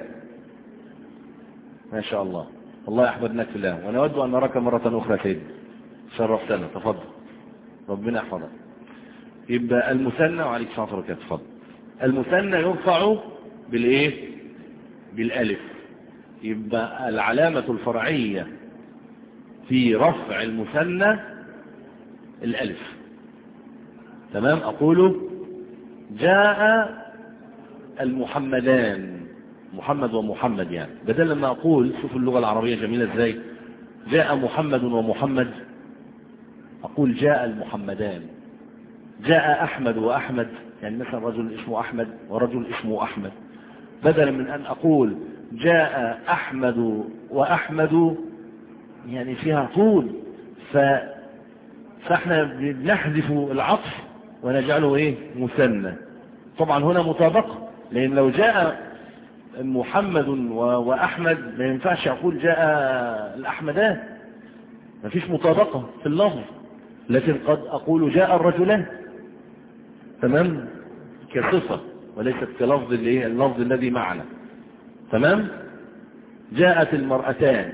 ما شاء الله، الله يحفظك في الله، ونود ان نراك مرة اخرى سيدي، شرفتنا. تفضل، ربنا يحفظك. يبقى المثنى، وعليك السلام عليكم. تفضل. المثنى يرفع بالايه؟ بالالف. يبقى العلامة الفرعية في رفع المثنى الالف. تمام؟ اقول جاء المحمدان، محمد ومحمد، يعني بدل ما اقول، شوف اللغة العربية جميلة ازاي، جاء محمد ومحمد، اقول جاء المحمدان. جاء احمد واحمد، يعني مثلا رجل اسمه احمد ورجل اسمه احمد، بدلا من ان اقول جاء احمد واحمد، يعني فيها طول، ف فاحنا بنحذف العطف ونجعله ايه؟ مثنى. طبعا هنا مطابقة، لان لو جاء محمد واحمد ما ينفعش اقول جاء الاحمدان، ما فيش مطابقة في اللفظ. لكن قد اقول جاء الرجلان، تمام، كصفة وليست كلفظ الايه؟ اللفظ الذي معنا. تمام. جاءت المرأتان،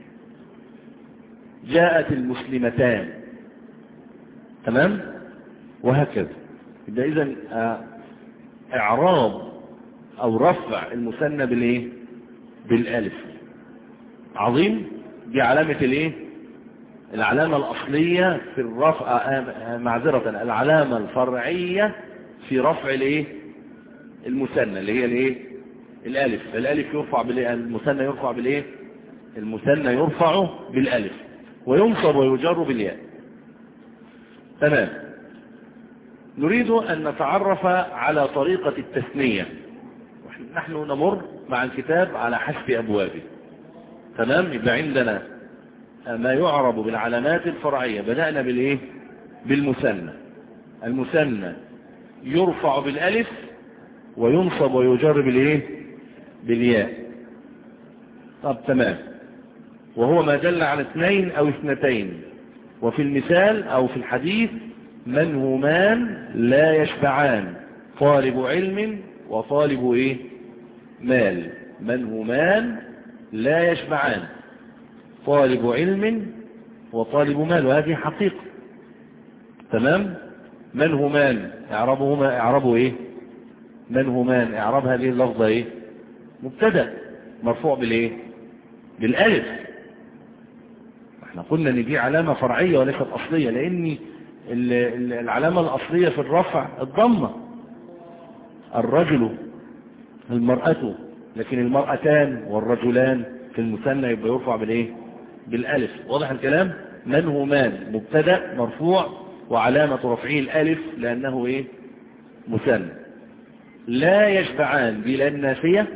جاءت المسلمتان، تمام، وهكذا. يبقى اذا اعراب او رفع المثنى بالايه؟ بالالف. عظيم. دي علامة الايه؟ العلامة الاصلية في الرفع، معذرة، العلامة الفرعية في رفع الايه؟ المثنى اللي هي الايه الالف. فالالف يرفع بالايه؟ المثنى يرفع بالايه؟ المثنى يرفع بالالف وينصب ويجر بالياء. تمام. نريد أن نتعرف على طريقة التثنية. نحن نمر مع الكتاب على حسب أبوابه. تمام. يبقى عندنا ما يعرب بالعلامات الفرعية. بدأنا بالإيه؟ بالمثنى. المثنى يرفع بالألف وينصب ويجر بالإيه؟ بالياء. طب تمام. وهو ما دل على اثنين أو اثنتين. وفي المثال أو في الحديث من همان لا يشبعان، طالب علم وطالب إيه؟ مال. من همان لا يشبعان، طالب علم وطالب مال. وهذه حقيقة. تمام. من همان اعربهما اعربوا ايه؟ من همان اعرب هذه اللفظة ايه؟ مبتدأ مرفوع بالايه؟ بالالف. احنا قلنا ان دي علامة فرعية وليست اصلية، لان العلامة الاصلية في الرفع الضمة. الرجل المرأة، لكن المرأتان والرجلان في المثنى يبقى يرفع بالايه؟ بالالف. واضح الكلام؟ من همان مبتدأ مرفوع وعلامة رفعه الالف لانه ايه؟ مثنى. لا يشبعان بلا النافية.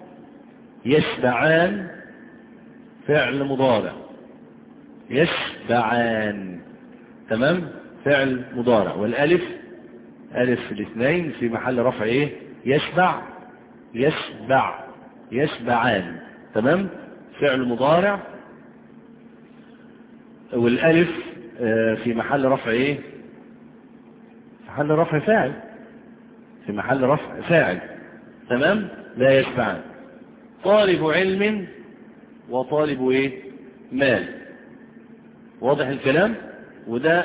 يشبعان فعل مضارع. يشبعان. تمام. فعل مضارع والالف الف الاثنين في محل رفع ايه؟ يشبع. يشبع. يشبعان. تمام. فعل مضارع والالف في محل رفع ايه؟ في محل رفع فاعل. في محل رفع فاعل. تمام. لا يشبعان. طالب علم وطالب ايه؟ مال. واضح الكلام؟ وده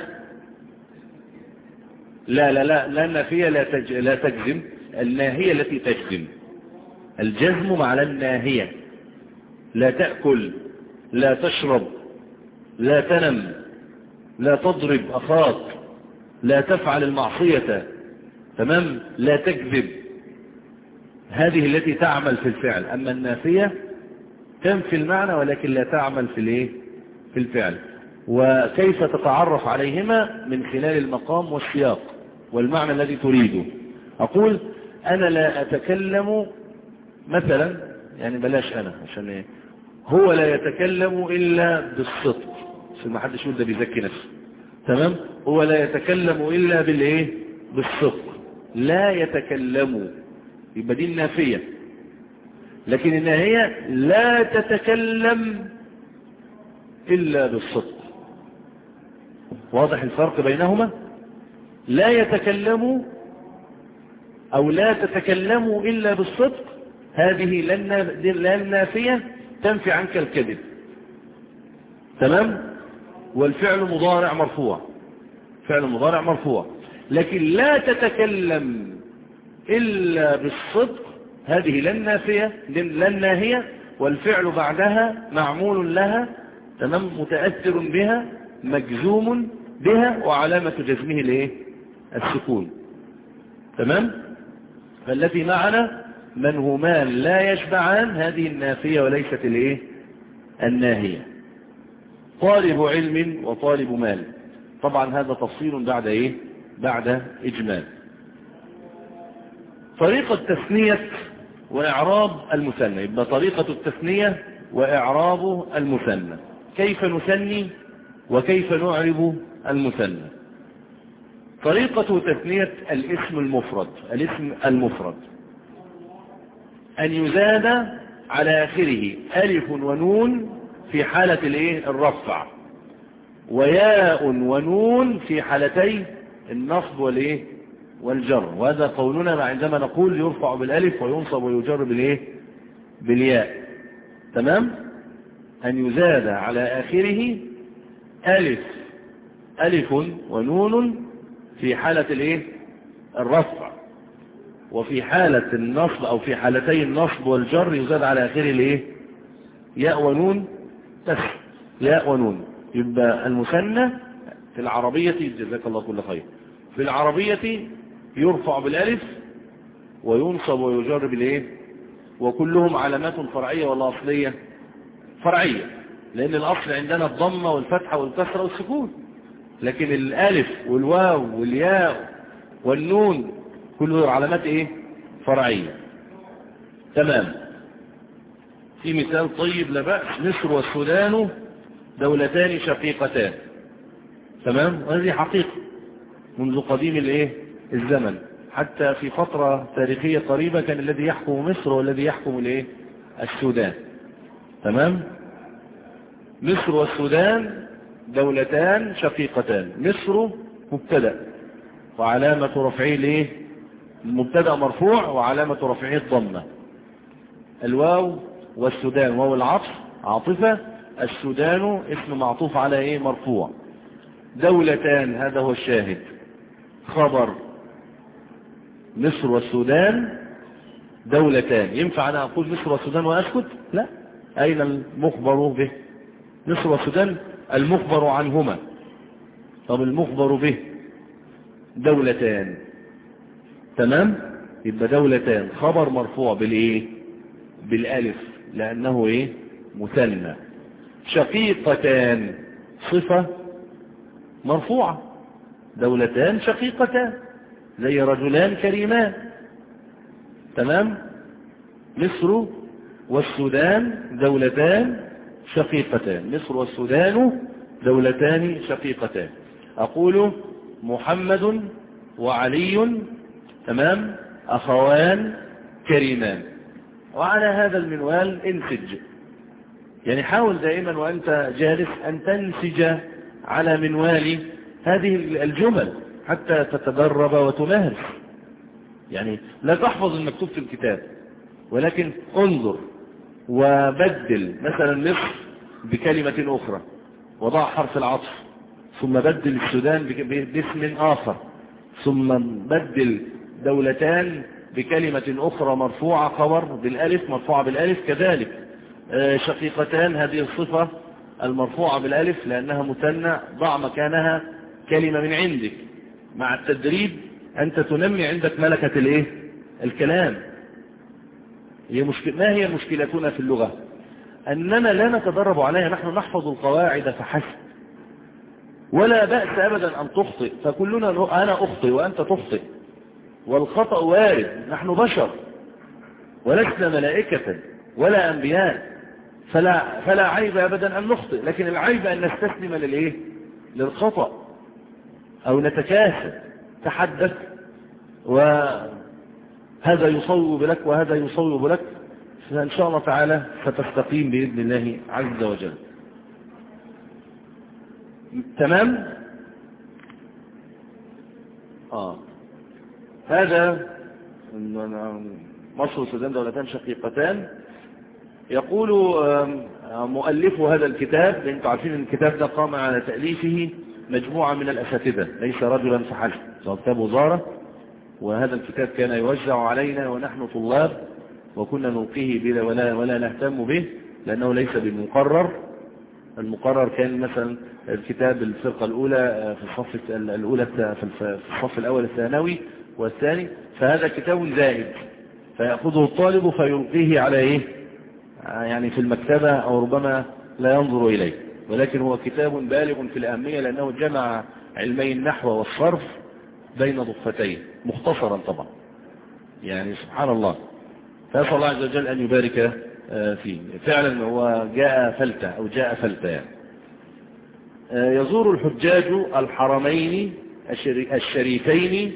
لا لا لا لا النافية لا تج... لا تجزم. الناهية التي تجزم. الجزم مع الناهية. لا تأكل، لا تشرب، لا تنم، لا تضرب أخاك، لا تفعل المعصية. تمام. لا تكذب. هذه التي تعمل في الفعل. أما النافية تنفي المعنى ولكن لا تعمل في الايه؟ في الفعل. وكيف تتعرف عليهما؟ من خلال المقام والسياق والمعنى الذي تريده. أقول أنا لا أتكلم مثلا، يعني بلاش أنا عشان إيه؟ هو لا يتكلم إلا بالصدق عشان ما حدش يقول ده بيزكي نفسه. تمام. هو لا يتكلم إلا بالإيه؟ بالصدق. لا يتكلم يبقى دي النافية. لكن الناهية لا تتكلم إلا بالصدق. واضح الفرق بينهما؟ لا يتكلم أو لا تتكلم إلا بالصدق هذه لا النافية تنفي عنك الكذب. تمام. والفعل مضارع مرفوع. فعل مضارع مرفوع. لكن لا تتكلم إلا بالصدق هذه لا النافية لا الناهية والفعل بعدها معمول لها. تمام. متأثر بها مجزوم بها وعلامة جزمه الايه؟ السكون. تمام. فالتي معنا من همان لا يشبعان هذه النافية وليست الايه؟ الناهية. طالب علم وطالب مال. طبعا هذا تفصيل بعد ايه؟ بعد اجمال. طريقة تثنية واعراب المثنى. يبقى طريقة التثنية واعراب المثنى. كيف نثني وكيف نعرب المثنى؟ طريقة تثنية الاسم المفرد. الاسم المفرد أن يزاد على آخره ألف ونون في حالة الايه؟ الرفع، وياء ونون في حالتي النصب والايه؟ والجر. وهذا قولنا عندما نقول يرفع بالالف وينصب ويجر بالايه؟ بالياء. تمام. أن يزاد على آخره ألف ألف ونون في حالة الايه؟ الرفع، وفي حالة النصب أو في حالتي النصب والجر يزاد على آخره الايه؟ ياء ونون بس. ياء ونون. يبقى المثنى في العربية جزاك الله كل خير. في العربية يرفع بالالف وينصب ويجر بالايه، وكلهم علامات فرعية ولا أصلية؟ فرعية، لأن الأصل عندنا الضمة والفتحة والكسرة والسكون، لكن الألف والواو والياء والنون كله علامات ايه؟ فرعية. تمام. في مثال طيب لا بأس: مصر والسودان دولتان شقيقتان. تمام. وهذه حقيقة منذ قديم الايه الزمن، حتى في فترة تاريخية قريبة كان الذي يحكم مصر والذي يحكم الايه السودان. تمام. مصر والسودان دولتان شقيقتان. مصر مبتدأ وعلامة رفعه الايه المبتدأ مرفوع وعلامة رفعه الضمة. الواو والسودان واو العطف عاطفة، السودان اسم معطوف على ايه مرفوع. دولتان هذا هو الشاهد، خبر مصر والسودان دولتان. ينفع أنا أقول مصر والسودان وأسكت؟ لا. أين المخبر به؟ مصر والسودان المخبر عنهما. طب المخبر به دولتان. تمام. يبقى دولتان خبر مرفوع بالإيه؟ بالألف لأنه إيه مثنى. شقيقتان صفة مرفوعة. دولتان شقيقتان زي رجلان كريمان. تمام. مصر والسودان دولتان شقيقتان. مصر والسودان دولتان شقيقتان. أقول محمد وعلي تمام أخوان كريمان. وعلى هذا المنوال انسج، يعني حاول دائما وأنت جالس أن تنسج على منوال هذه الجمل حتى تتدرب وتمارس. يعني لا تحفظ المكتوب في الكتاب، ولكن انظر وبدل مثلا مصر بكلمة أخرى وضع حرف العطف، ثم بدل السودان باسم آخر، ثم بدل دولتان بكلمة أخرى مرفوعة خبر بالألف مرفوعة بالألف. كذلك شقيقتان هذه الصفة المرفوعة بالألف لأنها مثنى ضع مكانها كلمة من عندك. مع التدريب أنت تنمي عندك ملكة الإيه؟ الكلام. هي مشكلة. ما هي مشكلتنا في اللغة؟ أننا لا نتدرب عليها. نحن نحفظ القواعد فحسب، ولا بأس أبدا أن تخطئ، فكلنا أنا أخطئ وأنت تخطئ، والخطأ وارد. نحن بشر ولسنا ملائكة ولا أنبياء، فلا, فلا عيب أبدا أن نخطئ، لكن العيب أن نستسلم للإيه؟ للخطأ أو نتكاسل. تحدث وهذا يصوب لك وهذا يصوب لك، فإن شاء الله تعالى ستستقيم بإذن الله عز وجل. تمام. آه. هذا مصر والسودان دولتان شقيقتان. يقول مؤلف هذا الكتاب، انتم عارفين ان الكتاب ده قام على تأليفه مجموعة من الأساتذة ليس رجلا فحسب، كتاب وزارة، وهذا الكتاب كان يوزع علينا ونحن طلاب، وكنا نلقيه بلا ولا, ولا نهتم به لأنه ليس بالمقرر. المقرر كان مثلا الكتاب الفرقة الأولى في الصف الأولى في الصف الأول الثانوي والثاني، فهذا كتاب زائد فيأخذه الطالب فيلقيه على إيه؟ يعني في المكتبة أو ربما لا ينظر إليه، ولكن هو كتاب بالغ في الأهمية لأنه جمع علمي النحو والصرف بين ضفتين مختصرا طبعا. يعني سبحان الله، فأسأل الله عز وجل أن يبارك فيه. فعلا هو جاء فلتة أو جاء فلتة يعني. يزور الحجاج الحرمين الشريفين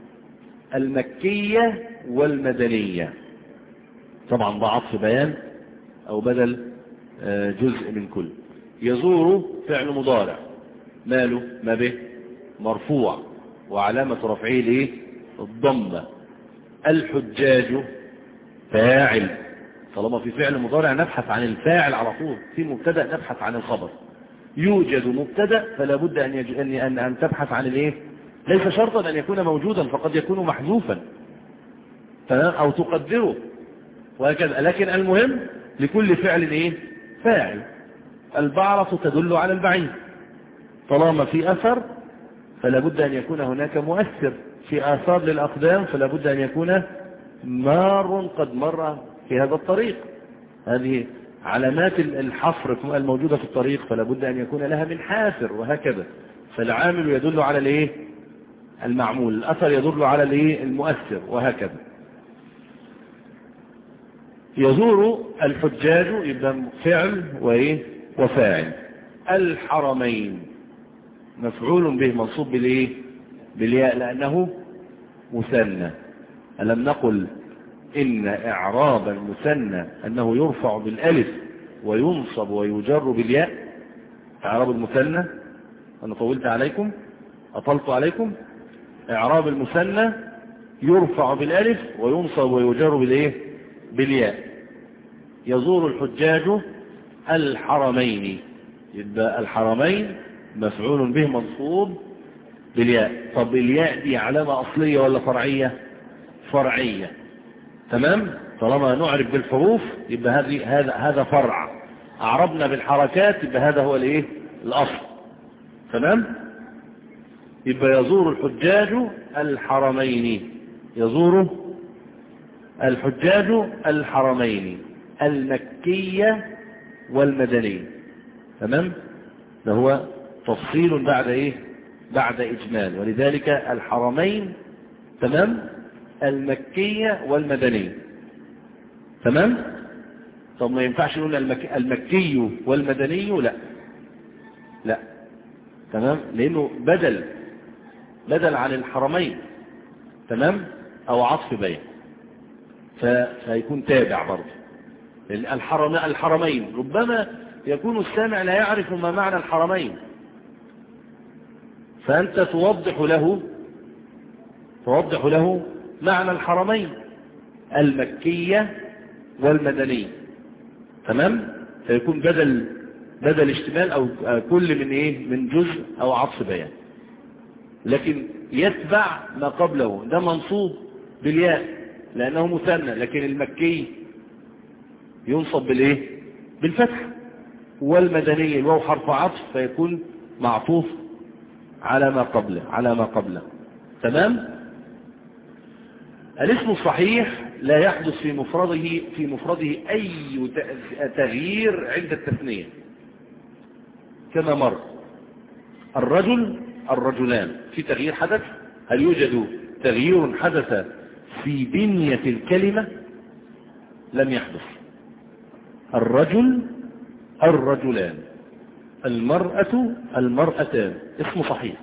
المكية والمدنية. طبعا ده عطف بيان أو بدل جزء من كل. يزور فعل مضارع ماله ما به مرفوع وعلامة رفعه ليه الضمة. الحجاج فاعل، طالما في فعل مضارع نبحث عن الفاعل على طول، في مبتدأ نبحث عن الخبر. يوجد مبتدأ فلا بد أن, يج... أن... أن تبحث عن الايه، ليس شرطا أن يكون موجودا، فقد يكون محذوفا أو تقدره وهكذا، لكن المهم لكل فعل ايه فاعل. البعرة تدل على البعيد، طالما في أثر فلا بد أن يكون هناك مؤثر. في آثار للأقدام فلا بد أن يكون مار قد مر في هذا الطريق. هذه علامات الحفر الموجودة في الطريق، فلا بد أن يكون لها من حافر، وهكذا. فالعامل يدل على الايه المعمول، الأثر يدل على الايه المؤثر، وهكذا. يزور الحجاج يبقى فعل وايه وفاعل. الحرمين مفعول به منصوب بالايه بالياء لأنه مثنى. ألم نقل إن إعراب المثنى أنه يرفع بالألف وينصب ويجر بالياء؟ إعراب المثنى، أنا طولت عليكم أطلت عليكم، إعراب المثنى يرفع بالألف وينصب ويجر بالإيه بالياء. يزور الحجاج الحرمين، يبقى الحرمين مفعول به منصوب بالياء. طب الياء دي علامة أصلية ولا فرعية؟ فرعية. تمام. طالما نعرف بالحروف يبقى هذه هذا هذا فرع، أعربنا بالحركات يبقى هذا هو الايه الأصل. تمام. يبقى يزور الحجاج الحرمين، يزور الحجاج الحرمين المكية والمدنية. تمام. ده هو تفصيل بعد ايه بعد إجمال، ولذلك الحرمين تمام المكية والمدنية. تمام. طب ما ينفعش نقول المك... المكي والمدني؟ لا لا. تمام. لأنه بدل بدل عن الحرمين. تمام. أو عطف بين، ف... فيكون تابع برضه. الحرم... الحرمين ربما يكون السامع لا يعرف ما معنى الحرمين، فأنت توضح له توضح له معنى الحرمين المكية والمدنية. تمام. فيكون بدل بدل اشتمال أو كل من ايه من جزء أو عطف بيان، لكن يتبع ما قبله. ده منصوب بالياء لأنه مثنى، لكن المكي ينصب بالايه بالفتح، والمدني الواو حرف عطف فيكون معطوف على ما قبله على ما قبله. تمام. الاسم الصحيح لا يحدث في مفرده في مفرده أي تغيير عند التثنية كما مر. الرجل الرجلان في تغيير حدث. هل يوجد تغيير حدث في بنية الكلمة؟ لم يحدث. الرجل الرجلان، المرأة المرأتان، اسم صحيح.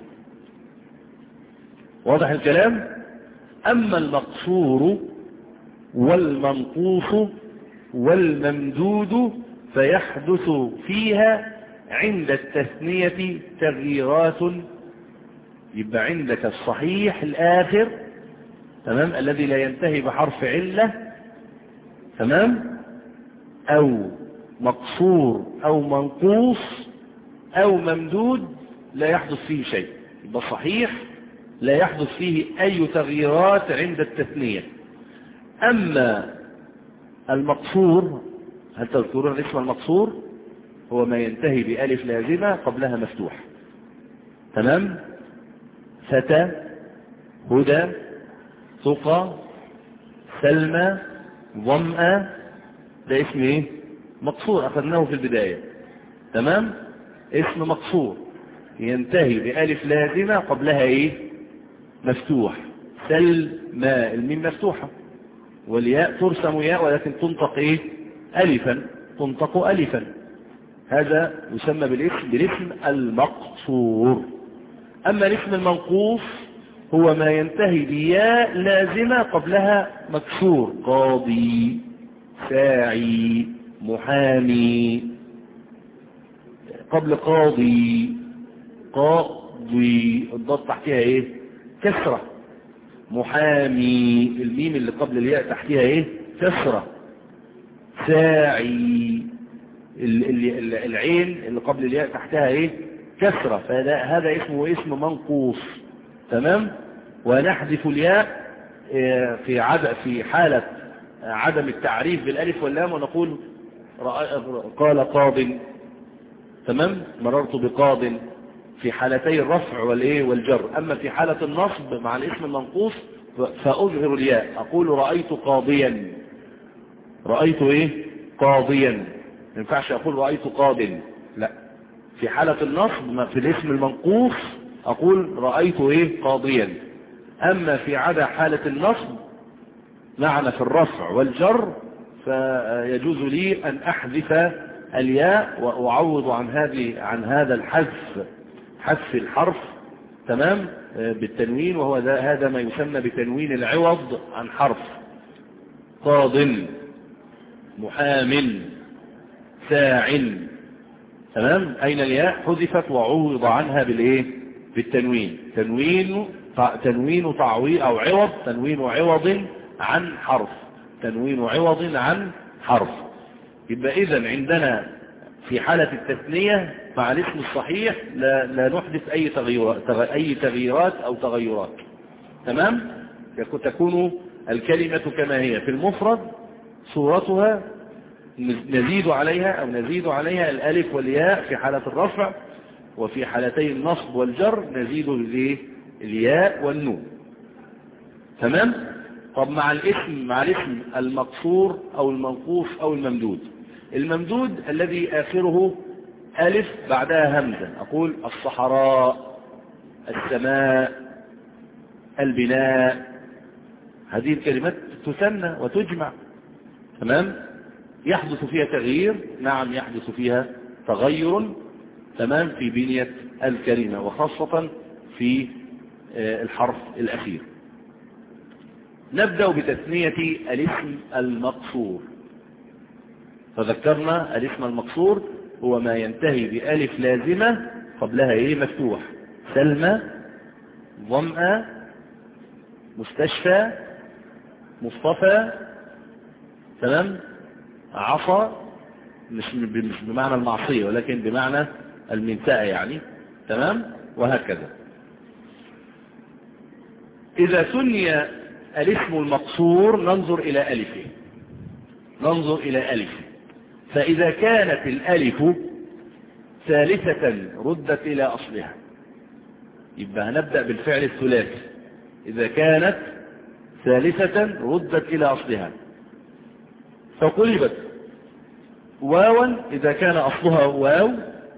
واضح الكلام. أما المقصور والمنقوص والممدود فيحدث فيها عند التثنية تغييرات. يبقى عندك الصحيح الآخر تمام الذي لا ينتهي بحرف علة، تمام، أو مقصور أو منقوص أو ممدود لا يحدث فيه شيء. يبقى صحيح لا يحدث فيه أي تغييرات عند التثنية. أما المقصور، هل تذكرون اسم المقصور؟ هو ما ينتهي بألف لازمة قبلها مفتوح. تمام. فتى، هدى، ثقى، سلمى، ظمأ، ده اسم ايه مقصور أخذناه في البداية. تمام. اسم مقصور ينتهي بألف لازمة قبلها ايه مفتوح. سلمى الميم مفتوحة والياء ترسم ياء ولكن تنطق ايه ألفا، تنطق ألفا. هذا يسمى بالاسم بالاسم المقصور. أما الاسم المنقوص هو ما ينتهي بياء لازمة قبلها مكسور. قاضي، ساعي، محامي. قبل قاضي قاضي الضاد تحتها ايه كسرة. محامي الميم اللي قبل الياء تحتها ايه كسرة. ساعي العين اللي قبل الياء تحتها ايه كسرة. فهذا اسمه اسم منقوص. تمام. ونحذف الياء في عدم في حالة عدم التعريف بالالف واللام ونقول قال قاض. تمام. مررت بقاض في حالتي الرفع والايه والجر. اما في حالة النصب مع الاسم المنقوص فأظهر الياء، أقول رأيت قاضيا. رأيت إيه؟ قاضيا. ما ينفعش أقول رأيت قاض، لا. في حالة النصب في الاسم المنقوص أقول رأيت إيه؟ قاضيا. أما في عدا حالة النصب معنى في الرفع والجر فيجوز لي أن أحذف الياء وأعوض عن هذه عن هذا الحذف حذف الحرف تمام بالتنوين، وهو هذا ما يسمى بتنوين العوض عن حرف. قاض، محام، ساع. تمام. أين الياء؟ حذفت وعوض عنها بالإيه؟ بالتنوين. تنوين تنوين تعويض أو عوض، تنوين عوض عن حرف، تنوين عوض عن حرف. يبقى إذن عندنا في حالة التثنية مع الاسم الصحيح لا, لا نحدث أي تغيرات, أي تغييرات أو تغيرات. تمام. تكون الكلمة كما هي. في المفرد صورتها نزيد عليها أو نزيد عليها الألف والياء في حالة الرفع، وفي حالتي النصب والجر نزيد الياء والنون. تمام. طب مع الاسم مع الاسم المقصور أو المنقوص أو الممدود. الممدود الذي آخره ألف بعدها همزة، أقول الصحراء، السماء، البناء. هذه الكلمات تثنى وتجمع. تمام. يحدث فيها تغيير، نعم يحدث فيها تغير تمام في بنية الكلمة، وخاصة في الحرف الأخير. نبدأ بتثنية الاسم المقصور. فذكرنا الاسم المقصور هو ما ينتهي بألف لازمة قبلها ايه؟ مفتوح. سلمى، ظمأ، مستشفى، مصطفى. تمام. عصا، مش مش بمعنى المعصية ولكن بمعنى المنتأة يعني. تمام. وهكذا. إذا ثني الاسم المقصور ننظر إلى ألفه، ننظر إلى ألفه. فإذا كانت الألف ثالثة ردت إلى أصلها، يبقى هنبدأ بالفعل الثلاثي. إذا كانت ثالثة ردت إلى أصلها فقلبت واوا إذا كان أصلها واو.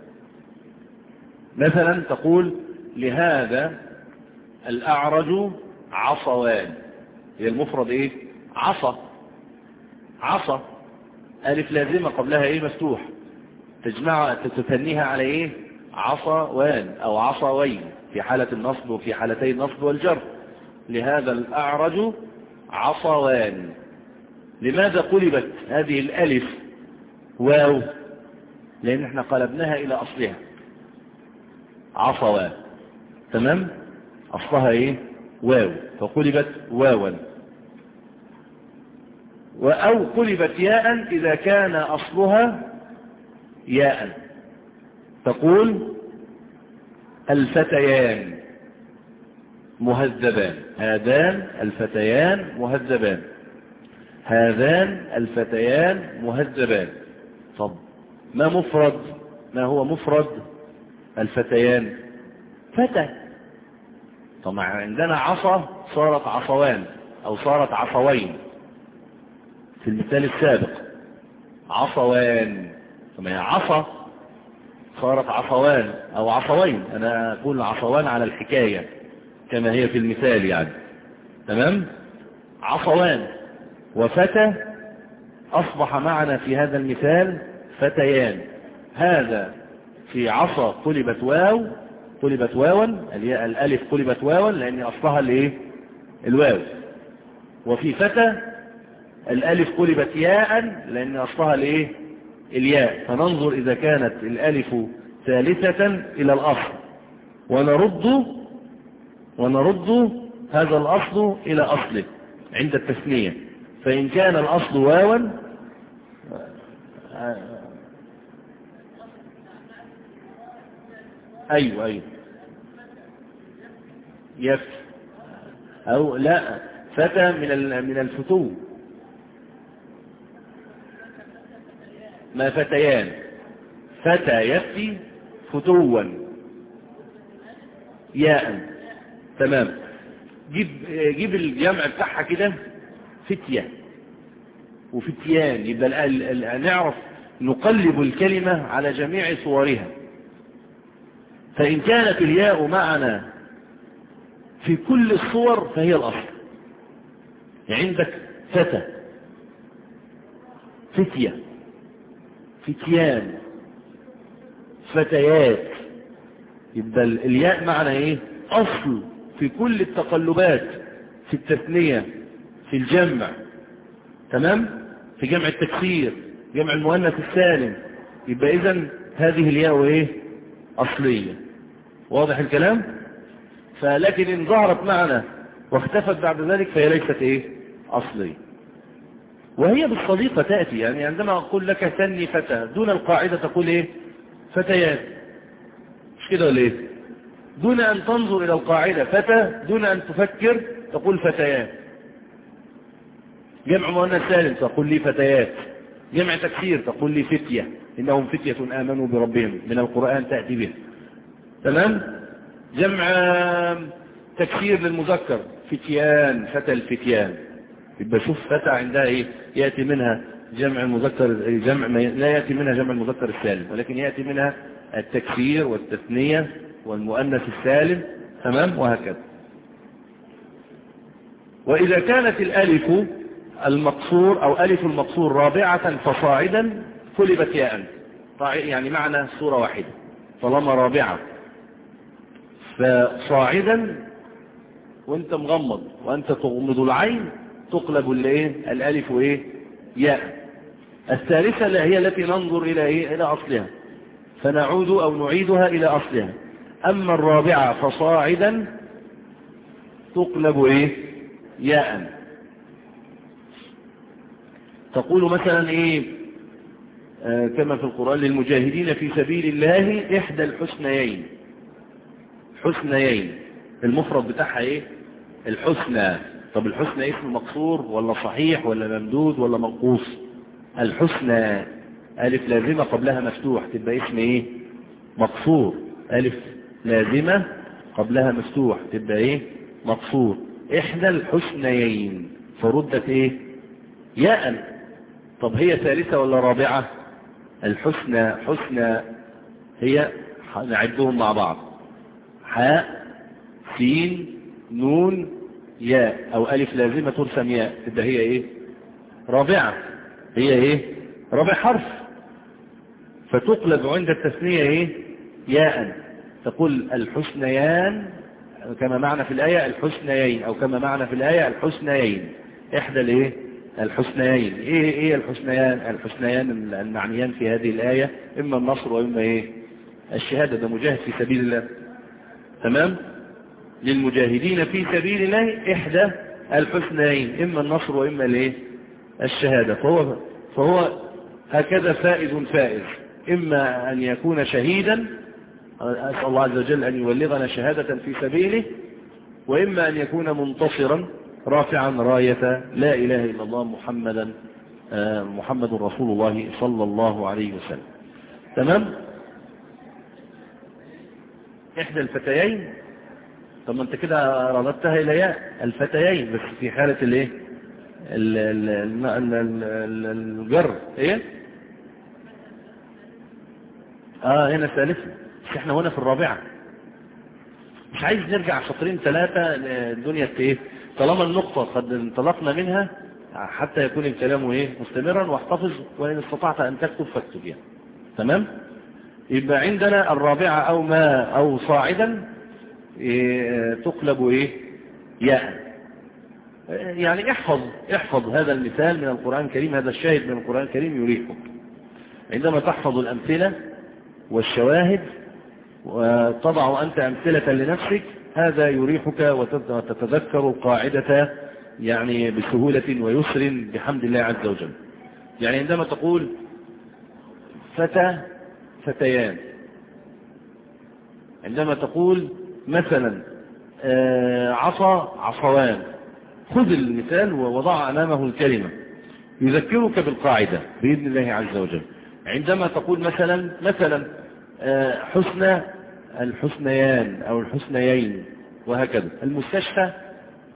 مثلا تقول لهذا الأعرج عصوان. هي المفرد إيه؟ عصا. عصا ألف لازمة قبلها إيه؟ مفتوح. تجمع تتثنيها على إيه؟ عصوان أو عصوين في حالة النصب وفي حالتي النصب والجر. لهذا الأعرج عصوان. لماذا قلبت هذه الألف واو؟ لأن احنا قلبناها إلى أصلها عصوان. تمام. أصلها إيه؟ واو، فقلبت واوا. أو قلبت ياء إذا كان أصلها ياء. تقول الفتيان مهذبان. هذان الفتيان مهذبان. هذان الفتيان مهذبان. طب ما مفرد؟ ما هو مفرد الفتيان؟ فتى. طبعا عندنا عصا صارت عصوان أو صارت عصوين في المثال السابق. عصوان. ثم هي عصا صارت عصوان أو عصوين. أنا أقول عصوان على الحكاية كما هي في المثال يعني. تمام. عصوان. وفتى أصبح معنا في هذا المثال فتيان. هذا في عصا قلبت واو، قلبت واوا، الألف قلبت واوا لأن أصلها الايه؟ الواو. وفي فتى الألف قلبت ياء لأن أصلها الايه؟ الياء. فننظر إذا كانت الألف ثالثة إلى الأصل ونرد ونرد هذا الأصل إلى أصله عند التثنية. فإن كان الأصل واوا أيوة أيوة يف أو لا فتى من من الفتو. ما فتيان. فتى يفتي فتوا ياء. تمام. جيب, جيب الجمع بتاعها كده فتية وفتيان، يبقى نعرف نقلب الكلمة على جميع صورها. فإن كانت الياء معنا في كل الصور فهي الأصل. عندك فتى، فتية، فتيان، فتيات، يبقى الياء معنى ايه؟ أصل في كل التقلبات، في التثنية، في الجمع، تمام؟ في جمع التكسير، جمع المؤنث السالم. يبقى إذن هذه الياء ايه؟ أصلية. واضح الكلام؟ فلكن إن ظهرت معنا واختفت بعد ذلك فهي ليست ايه؟ أصلية. وهي بالصديقة تأتي، يعني عندما أقول لك ثني فتى دون القاعدة تقول ايه؟ فتيات، مش كده ولا ايه؟ دون أن تنظر إلى القاعدة فتى، دون أن تفكر تقول فتيات. جمع مؤنث سالم تقول لي فتيات، جمع تكسير تقول لي فتية، إنهم فتية آمنوا بربهم، من القرآن تأتي به، تمام؟ جمع تكسير للمذكر فتيان، فتى الفتيان. يبقى شوف فتى عندها ايه؟ يأتي منها جمع المذكر، جمع لا يأتي منها جمع المذكر السالم، ولكن يأتي منها التكسير والتثنية والمؤنث السالم، تمام؟ وهكذا. وإذا كانت الألف المقصور أو ألف المقصور رابعة فصاعدا قلبت ياء، يعني معنى صورة واحدة. طالما رابعة فصاعدا وانت مغمض وانت تغمض العين تقلب الايه؟ الألف ايه؟ ياء. الثالثة لا هي التي ننظر إلى ايه؟ إلى أصلها، فنعود أو نعيدها إلى أصلها. أما الرابعة فصاعدا تقلب ايه؟ ياء. تقول مثلا ايه؟ آه كما في القرآن للمجاهدين في سبيل الله إحدى الحسنيين. حسنيين المفرد بتاعها ايه؟ الحسنى. طب الحسنى اسم مقصور ولا صحيح ولا ممدود ولا منقوص؟ الحسنى ألف لازمة قبلها مفتوح تبقى اسم ايه؟ مقصور. ألف لازمة قبلها مفتوح تبقى ايه؟ مقصور. إحدى الحسنيين فردت ايه؟ ياء. طب هي ثالثة ولا رابعة؟ الحسنى حسنى هي نعدهم مع بعض: حاء، سين، نون، ياء، او ألف لازمة ترسم ياء، تبقى هي ايه؟ رابعة. هي ايه؟ رابع حرف، فتقلب عند التثنية ايه؟ ياء. تقول الحسنيان كما معنى في الآية الحسنيين، او كما معنى في الآية الحسنيين. احدى الايه؟ الحسنيين. ايه ايه الحسنيان؟ الحسنيان المعنيان في هذه الآية اما النصر واما ايه؟ الشهادة. ده مجاهد في سبيل الله، تمام؟ للمجاهدين في سبيل الله إحدى الحسنيين، إما النصر وإما الايه؟ الشهادة. فهو فهو هكذا فائز فائز، إما أن يكون شهيدا، أسأل الله عز وجل أن يولغنا شهادة في سبيله، وإما أن يكون منتصرا رافعا راية لا إله إلا الله محمدا محمد رسول الله صلى الله عليه وسلم، تمام؟ إحدى الفتيين. طب ما انت كده رددتها الى ياء الفتيين، بس في حالة الايه؟ الجر ايه؟ اه هنا ثالثة، بس احنا هنا في الرابعة. مش عايز نرجع شطرين ثلاثة الدنيا ايه؟ طالما النقطة قد انطلقنا منها حتى يكون الكلام ايه؟ مستمرا. واحتفظ وان استطعت ان تكتب فاكتب يعني، تمام؟ يبقى عندنا الرابعة او ما او صاعدا إيه تقلب ايه؟ ياء. يعني احفظ احفظ هذا المثال من القرآن الكريم، هذا الشاهد من القرآن الكريم يريحك. عندما تحفظ الأمثلة والشواهد وتضع أنت أمثلة لنفسك هذا يريحك وتتذكر القاعدة يعني بسهولة ويسر بحمد الله عز وجل. يعني عندما تقول فتى فتيان، عندما تقول مثلا عصا عصوان، خذ المثال ووضع أمامه الكلمة يذكرك بالقاعدة بإذن الله عز وجل. عندما تقول مثلا مثلا حسنى الحسنيان أو الحسنيين وهكذا. المستشفى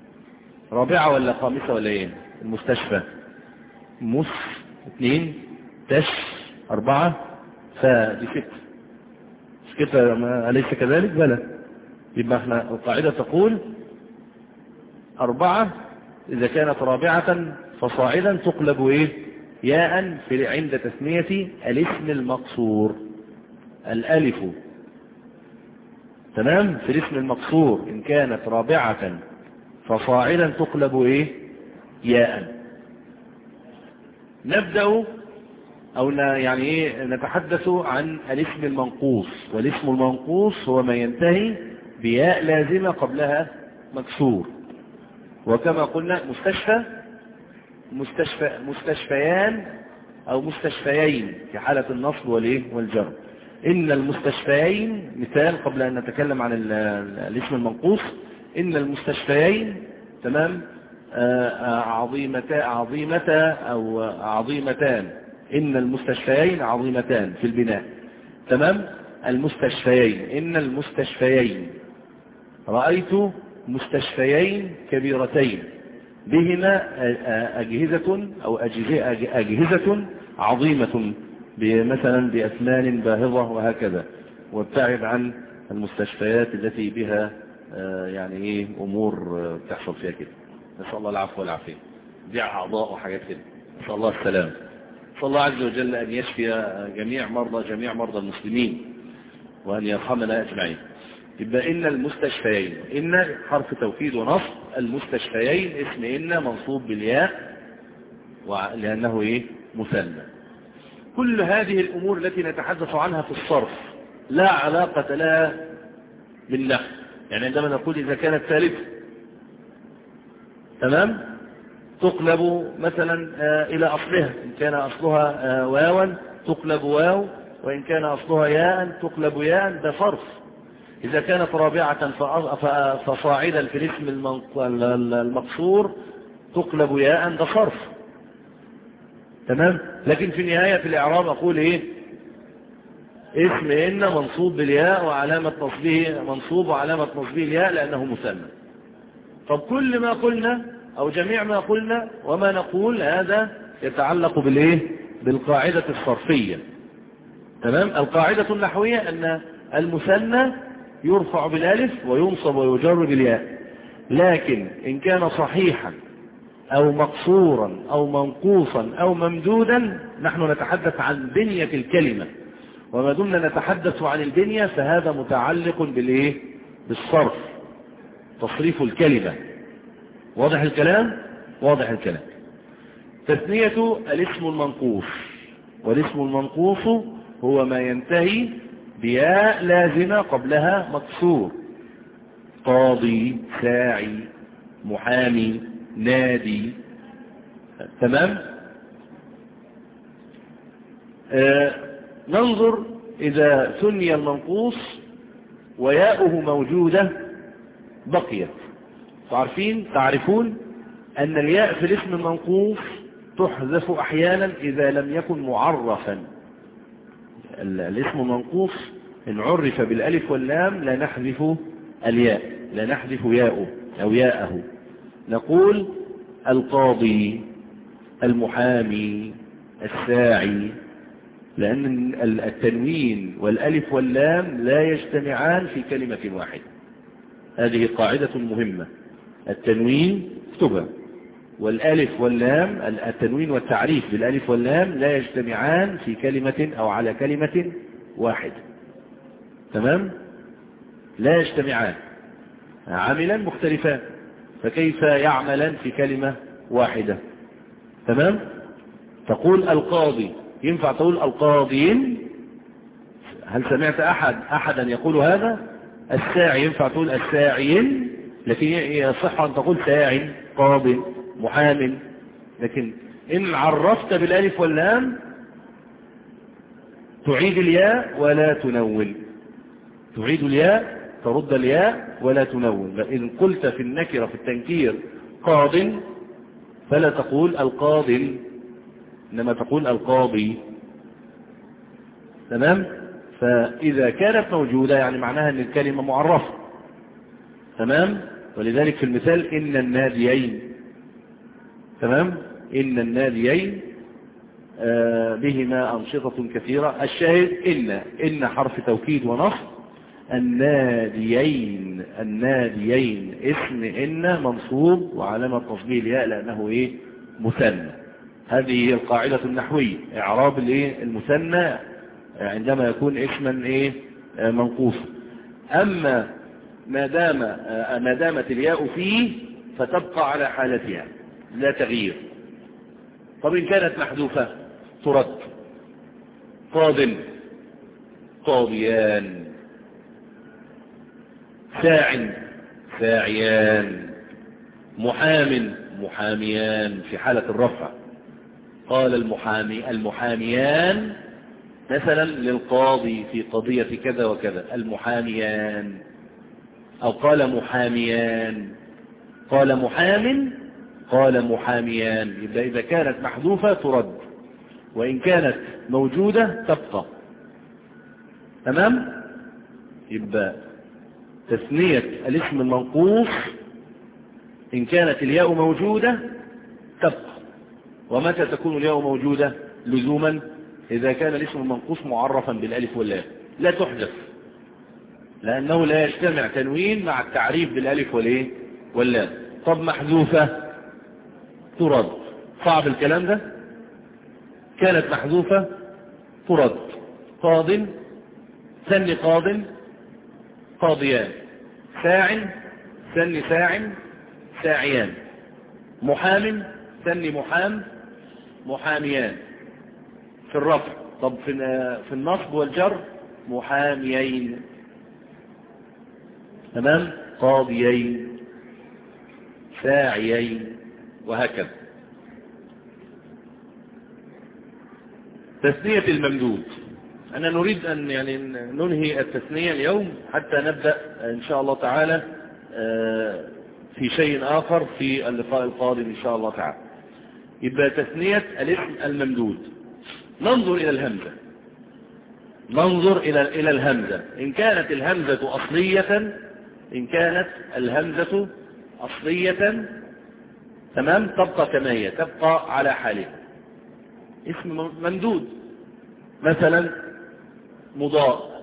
رابعة ولا خامسة ولا ايه؟ المستشفى مس اثنين تش أربعة فدي ست مش كده أليس كذلك؟ بلى. يبقى احنا القاعدة تقول أربعة إذا كانت رابعة فصاعدا تقلب إيه؟ ياء في عند تثنية الاسم المقصور. الألف تمام في الاسم المقصور إن كانت رابعة فصاعدا تقلب إيه؟ ياء. نبدأ أو يعني إيه نتحدث عن الاسم المنقوص. والاسم المنقوص هو ما ينتهي بياء لازمة قبلها مكسور. وكما قلنا مستشفى مستشفى مستشفيان أو مستشفيين في حالة النصب والإيه والجر. إن المستشفيين مثال قبل أن نتكلم عن الاسم المنقوص. إن المستشفيين تمام عظيمتا عظيمتا أو عظيمتان. إن المستشفيين عظيمتان في البناء تمام. المستشفيين إن المستشفيين رأيت مستشفيين كبيرتين بهما أجهزة أو أجهزة عظيمة مثلا بأثمان باهظة وهكذا. وابتعد عن المستشفيات التي بها يعني ايه أمور تحصل فيها كده. نسأل الله العفو والعافية. بيع أعضاء وحاجات كده. نسأل الله السلام. نسأل الله عز وجل أن يشفي جميع مرضى جميع مرضى المسلمين وأن يرحمنا أجمعين. يبقى إن المستشفيين إن حرف توكيد ونصب. المستشفيين اسم إن منصوب بالياء لأنه إيه مثنى. كل هذه الأمور التي نتحدث عنها في الصرف لا علاقة لها بالنحو. يعني عندما نقول إذا كانت ثالثة تمام تقلب مثلا إلى أصلها. إن كان أصلها واوا تقلب واو وإن كان أصلها ياء تقلب ياء. ده صرف. إذا كانت رابعة فصاعدا في الاسم المقصور تقلب ياء. ده صرف تمام. لكن في النهاية في الإعراب أقول إيه؟ اسم إن منصوب بالياء وعلامة نصبه منصوب وعلامة نصبه الياء لأنه مثنى. طب كل ما قلنا أو جميع ما قلنا وما نقول هذا يتعلق بالإيه؟ بالقاعدة الصرفية تمام. القاعدة النحوية أن المثنى يرفع بالالف وينصب ويجر بالياء. لكن إن كان صحيحا أو مقصورا أو منقوصا أو ممدودا نحن نتحدث عن بنية الكلمة. وما دمنا نتحدث عن البنية فهذا متعلق بالإيه؟ بالصرف تصريف الكلمة. واضح الكلام؟ واضح الكلام. تثنية الاسم المنقوص. والاسم المنقوص هو ما ينتهي بياء لازمة قبلها مكسور. قاضي ساعي محامي نادي تمام. آه ننظر إذا ثني المنقوص وياؤه موجودة بقيت. تعرفين تعرفون أن الياء في الاسم المنقوص تحذف أحيانا إذا لم يكن معرفا. الاسم المنقوص إن عرف بالألف واللام لا نحذف الياء لا نحذف ياؤه أو ياءه. نقول القاضي المحامي الساعي لأن التنوين والألف واللام لا يجتمعان في كلمة واحدة. هذه قاعدة مهمة. التنوين اكتبها والألف واللام التنوين والتعريف بالألف واللام لا يجتمعان في كلمة أو على كلمة واحدة تمام. لا يجتمعان عاملا مختلفان فكيف يعملان في كلمة واحدة تمام. تقول القاضي ينفع تقول القاضين. هل سمعت أحد أحدا يقول هذا؟ الساعي ينفع تقول الساعين لكن يصح أن تقول ساع قاض محام. لكن إن عرفت بالالف واللام تعيد الياء ولا تنون. تعيد الياء ترد الياء ولا تنون. إن قلت في النكرة في التنكير قاض فلا تقول القاض إنما تقول القاضي تمام. فإذا كانت موجودة يعني معناها أن الكلمة معرفة تمام. ولذلك في المثال إن الناديين تمام. إن الناديين آه بهما أنشطة كثيرة. الشاهد إن إن حرف توكيد ونصب. الناديين الناديين اسم إن منصوب وعلامة تصبيه الياء لأنه إيه مثنى. هذه هي القاعدة النحوية، إعراب الإيه المثنى عندما يكون اسما إيه منقوصا. أما ما دام ما دامت الياء فيه فتبقى على حالتها لا تغيير. طب إن كانت محذوفة ترد. قاض قاضيان، ساع ساعيان، محام محاميان في حالة الرفع. قال المحامي المحاميان مثلا للقاضي في قضية كذا وكذا المحاميان، أو قال محاميان، قال محام قال محاميان. يبقى إذا كانت محذوفة ترد، وإن كانت موجودة تبقى. تمام. يبقى تثنية الاسم المنقوص إن كانت الياء موجودة تبقى. ومتى تكون الياء موجودة؟ لزوما إذا كان الاسم المنقوص معرفا بالالف واللام لا تحدث، لأنه لا يجتمع تنوين مع التعريف بالالف والايه واللام. طب محذوفة ترد. صعب الكلام ده. كانت محذوفة ترد. قاض ثني قاض قاضيان، ساع ثني ساع ساعيان، محام ثني محام محاميان في الرفع. طب في في النصب والجر محاميين. تمام. قاضيين ساعيين وهكذا. تثنية الممدود. أنا نريد أن يعني ننهي التثنية اليوم حتى نبدأ إن شاء الله تعالى في شيء آخر في اللقاء القادم إن شاء الله تعالى. يبقى تثنية الاسم الممدود. ننظر إلى الهمزة. ننظر إلى إلى الهمزة. إن كانت الهمزة أصلية إن كانت الهمزة أصلية تمام تبقى كما هي، تبقى على حالها. اسم ممدود مثلا مضاء،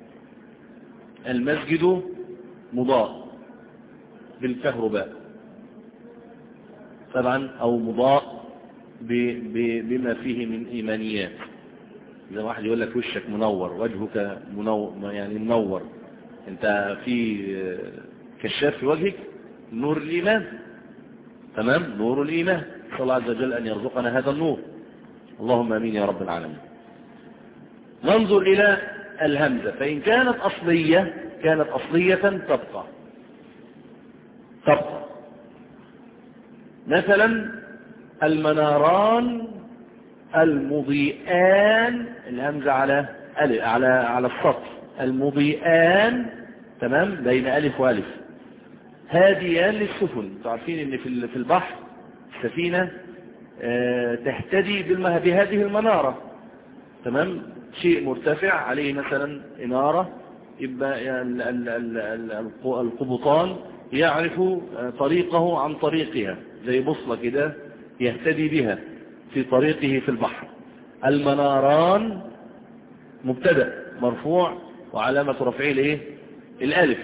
المسجد مضاء بالكهرباء طبعا، أو مضاء بما فيه من إيمانيات. إذا واحد يقول لك وشك منور، وجهك منور يعني منور، انت في كشاف في وجهك، نور الإيمان. تمام. نور الإيمان. صلى الله عز وجل أن يرزقنا هذا النور، اللهم امين يا رب العالمين. ننظر إلى الهمزة. فإن كانت أصلية كانت أصلية تبقى تبقى مثلا المناران المضيئان، الهمزة على على على السطر، المضيئان تمام بين ألف وألف. هاديان للسفن. تعرفين ان في في البحر السفينة اه تهتدي بهذه المنارة. تمام. شيء مرتفع عليه مثلا إنارة، يبقى القبطان يعرف طريقه عن طريقها زي بوصلة كده يهتدي بها في طريقه في البحر. المناران مبتدأ مرفوع وعلامة رفعه الايه الالف.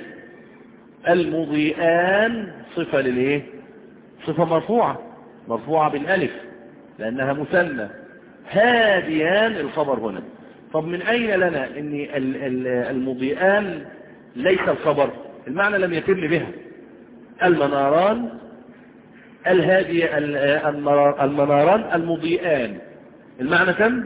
المضيئان صفة للايه صفة مرفوعة مرفوعة بالالف لانها مثنى. هاديان الخبر هنا. طب من اين لنا ان المضيئان ليس الخبر؟ المعنى لم يتم بها. المناران الهادي المناران المضيئان، المعنى كم؟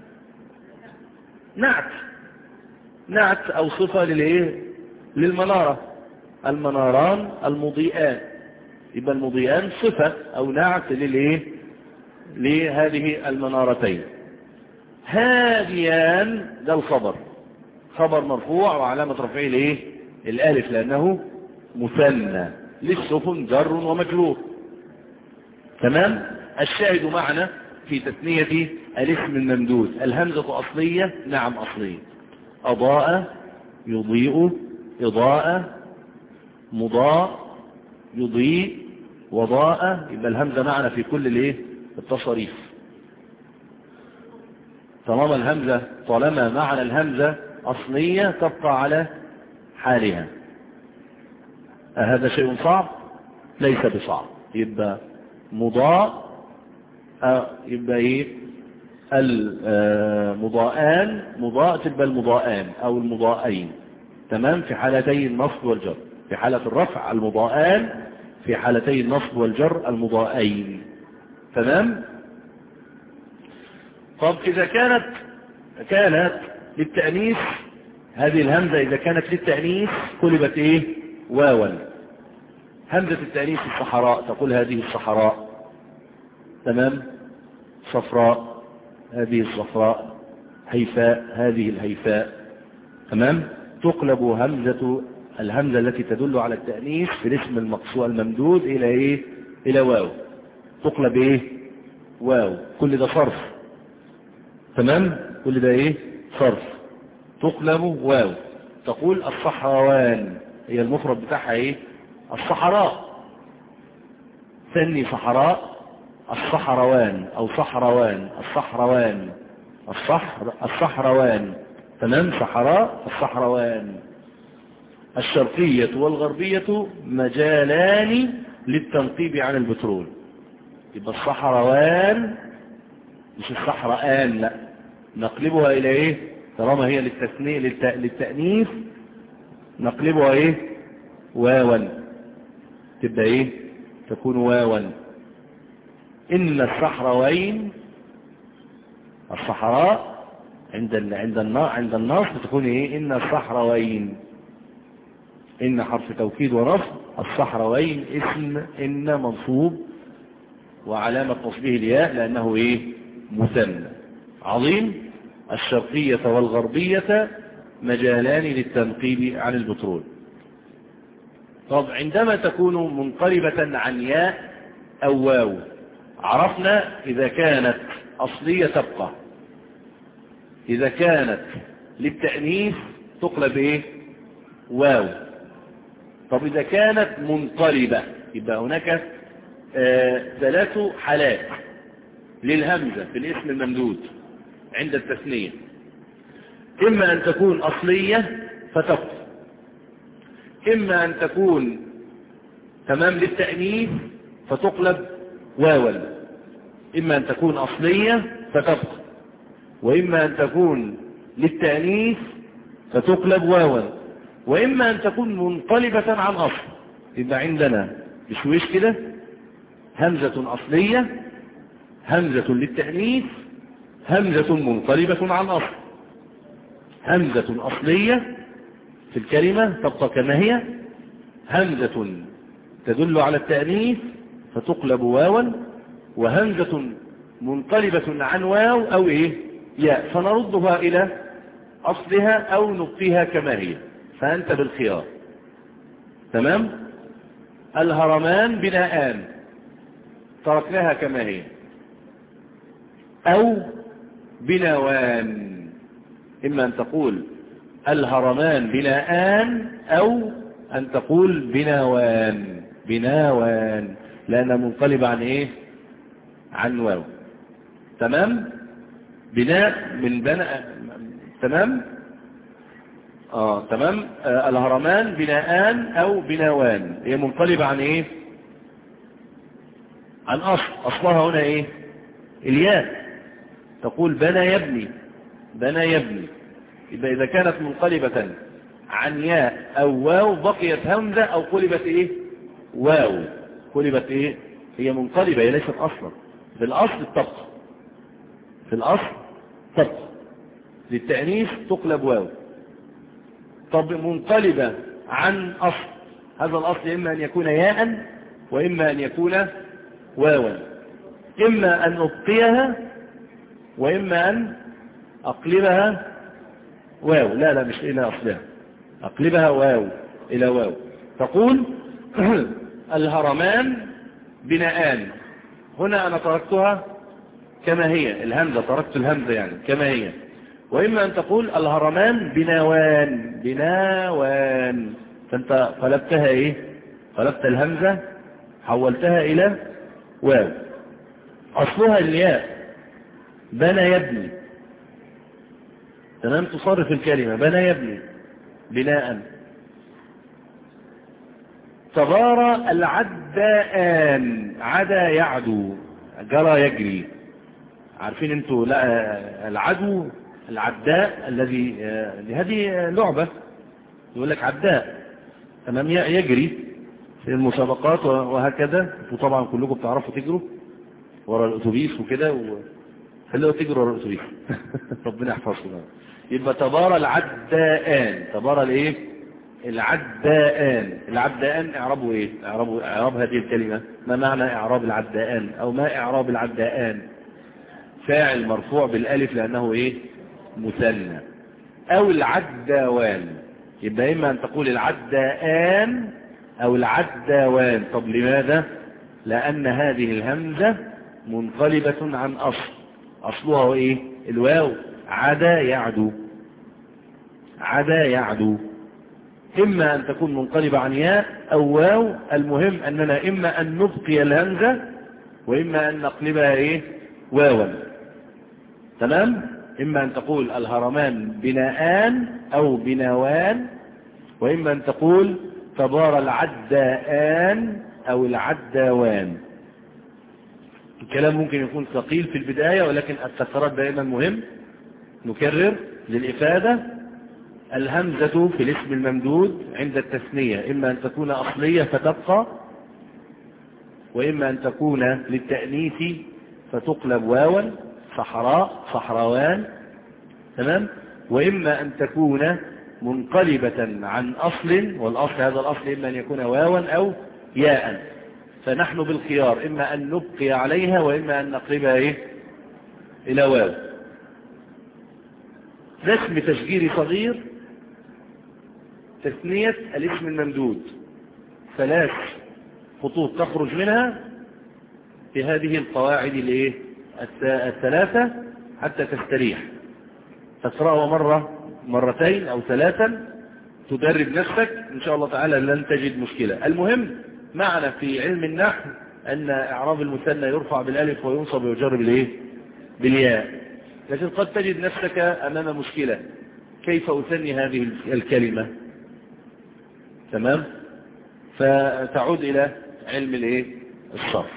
نعت نعت او صفة للايه للمنارة. المناران المضيئان، يبقى المضيئان صفة او نعت للايه لهذه المنارتين. هاديان ده الخبر، خبر مرفوع وعلامة رفعه الايه الالف لانه مثنى. للسفن جر ومجرور. تمام. الشاهد معنا في تثنية الاسم الممدود. الهمزة أصلية، نعم أصلية. أضاء يضيء، إضاءة، مضاء يضيء، وضاء، يبقى الهمزة معنا في كل الايه التصاريف. طالما الهمزة طالما معنى الهمزة أصلية تبقى على حالها. هذا شيء صعب؟ ليس بصعب. يبقى مضاء يبقى ايه المضاءان، مضاء تبقى المضاءان او المضاءين، تمام، في حالتي النصب والجر. في حالة الرفع المضاءان، في حالتي النصب والجر المضاءين، تمام. طب إذا كانت كانت للتأنيث، هذه الهمزة إذا كانت للتأنيث قلبت إيه واوا. همزة التأنيث الصحراء تقول هذه الصحراء، تمام. صفراء هذه الصفراء، هيفاء هذه الهيفاء، تمام. تقلب همزة الهمزة التي تدل على التأنيث في الاسم المقصوع الممدود إلى إيه إلى واو، تقلب إيه واو. كل ده صرف، تمام. كل ده إيه صرف، تقلب واو. تقول الصحراوان، هي المفرد بتاعها إيه الصحراء. ثاني صحراء الصحروان أو صحروان، الصحروان الصحر الصحروان، تمام. صحراء الصحروان. الشرقية والغربية مجالان للتنقيب عن البترول. يبقى الصحروان مش الصحراءان، لا، نقلبها إلى إيه طالما هي للتثنية للتأنيث نقلبها إيه واوا، تبقى إيه تكون واوا. إن الصحراوين الصحراء عند ال... عند النا... عند النصب تكون إيه إن الصحراوين. إن حرف توكيد ونصب، الصحراوين اسم إن منصوب وعلامة نصبه الياء لأنه إيه مثنى. عظيم. الشرقية والغربية مجالان للتنقيب عن البترول. طب عندما تكون منقلبة عن ياء أو واو، عرفنا إذا كانت أصلية تبقى، إذا كانت للتأنيث تقلب إيه واو. طب إذا كانت منقلبة يبقى هناك آه ثلاث حالات للهمزة في الاسم الممدود عند التثنية. إما أن تكون أصلية فتبقى، إما أن تكون تمام للتأنيث فتقلب واوا. إما أن تكون أصلية فتبقى، وإما أن تكون للتأنيث فتقلب واوا، وإما أن تكون منقلبة عن أصل. يبقى عندنا بشويش كده همزة أصلية، همزة للتأنيث، همزة منقلبة عن أصل. همزة أصلية في الكلمة تبقى كما هي، همزة تدل على التأنيث فتقلب واوا، وهمزة منقلبة عن واو أو إيه ياء فنردها إلى أصلها أو نبقيها كما هي، فأنت بالخيار، تمام. الهرمان بناءان تركناها كما هي، أو بناوان. إما أن تقول الهرمان بناءان أو أن تقول بناوان، بناوان لأنها منقلبة عن إيه عن واو، تمام. بناء من بناء، تمام. آه تمام. آه الهرمان بناءان أو بناوان هي منقلبة عن إيه عن أصل. أصلها هنا إيه الياء، تقول بنى يبني، بنى يبني. يبقى إذا كانت منقلبة عن ياء أو واو بقيت همزة أو قلبت إيه واو، قلبت إيه هي منقلبة، هي ليست أصلا. في الأصل تبقى، في الأصل تبقى، للتأنيث تقلب واو. طب منقلبة عن أصل، هذا الأصل إما أن يكون ياء وإما أن يكون واوا. إما أن أبقيها وإما أن أقلبها واو. لا لا مش إلى أصلها، أقلبها واو إلى واو. تقول الهرمان بناءان. هنا أنا تركتها كما هي، الهمزة تركت الهمزة يعني كما هي. وإما أن تقول الهرمان بناوان، بناوان، فأنت قلبتها إيه قلبت الهمزة حولتها إلى واو. أصلها الياء، بنى يبني. تمام، تصرف الكلمة بنى يبني بناء. تبارى العداءان، عدا يعدو، جرى يجري. عارفين انتوا لا العدو العداء الذي هذه لعبة يقول لك عداء، تمام، يجري في المسابقات وهكذا. وطبعا كلكم بتعرفوا تجروا ورا الاتوبيس وكده، وخلوا تجروا ورا الاتوبيس ربنا يحفظكم. يبقى تبارى العداءان، تبارى الايه؟ العداءان. العداءان اعربوا ايه؟ اعربوا اعراب هذه الكلمة. ما معنى اعراب العداءان؟ او ما اعراب العداءان؟ فاعل مرفوع بالالف لانه ايه؟ مثنى. او العداوان، يبقى اما ان تقول العداءان او العداوان. طب لماذا؟ لان هذه الهمزة منقلبة عن اصل. اصلها ايه؟ الواو، عدا يعدو، عدا يعدو. إما أن تكون منقلبة عن ياء أو واو. المهم أننا إما أن نبقي الهمزة وإما أن نقلبها إيه؟ واوا. تمام؟ إما أن تقول الهرمان بناءان أو بناوان، وإما أن تقول تبارى العداءان أو العداوان. الكلام ممكن يكون ثقيل في البداية، ولكن التكرار دائما مهم. نكرر للإفادة. الهمزة في الاسم الممدود عند التثنية إما أن تكون أصلية فتبقى، وإما أن تكون للتأنيث فتقلب واوا، صحراء صحراوان. تمام؟ وإما أن تكون منقلبة عن أصل، والأصل هذا الأصل إما أن يكون واوا أو ياء. فنحن بالخيار إما أن نبقي عليها وإما أن نقلبها إيه؟ إلى واو. ده اسم تشجيري صغير، تثنية الاسم الممدود، ثلاث خطوط تخرج منها في هذه القواعد الايه الثلاثة حتى تستريح. تقرأها مرة مرتين أو ثلاثا، تدرب نفسك إن شاء الله تعالى لن تجد مشكلة. المهم معنا في علم النحو أن إعراب المثنى يرفع بالالف وينصب ويجر بالايه بالياء. لكن قد تجد نفسك أمام مشكلة، كيف أثني هذه الكلمة؟ تمام؟ فتعود إلى علم الايه الصرف.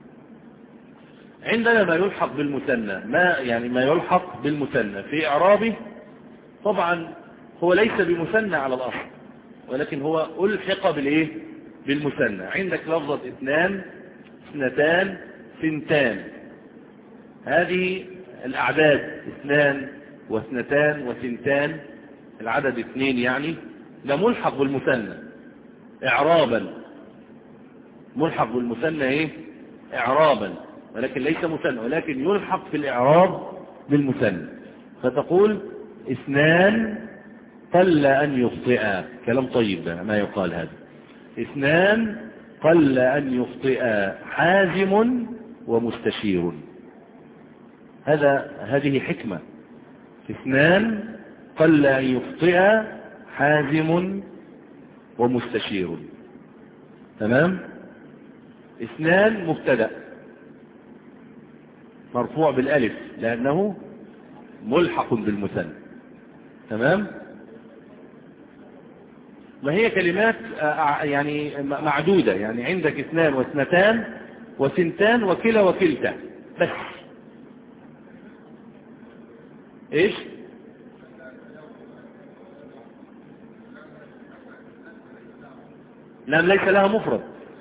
عندنا ما يلحق بالمثنى، ما يعني ما يلحق بالمثنى في إعرابه. طبعا هو ليس بمثنى على الأصل، ولكن هو ألحق بالايه بالمثنى. عندك لفظة اثنان، اثنتان، ثنتان. هذه الأعداد اثنان واثنتان وثنتان، العدد اثنين يعني، ده ملحق بالمثنى إعرابا. ملحق بالمثنى ايه إعرابا، ولكن ليس مثنى، ولكن يلحق في الإعراب بالمثنى. فتقول اثنان قل أن يخطئا. كلام طيب ما يقال هذا. اثنان قل أن يخطئا، حازم ومستشير. هذا هذه حكمة. اثنان قل أن يخطئا، حازم ومستشير. تمام؟ اثنان مبتدأ مرفوع بالالف لأنه ملحق بالمثنى. تمام؟ وهي كلمات يعني معدودة، يعني عندك اثنان واثنتان وثنتان وكلا وكلتا بس. ايش؟ لأن ليس لها مفرد.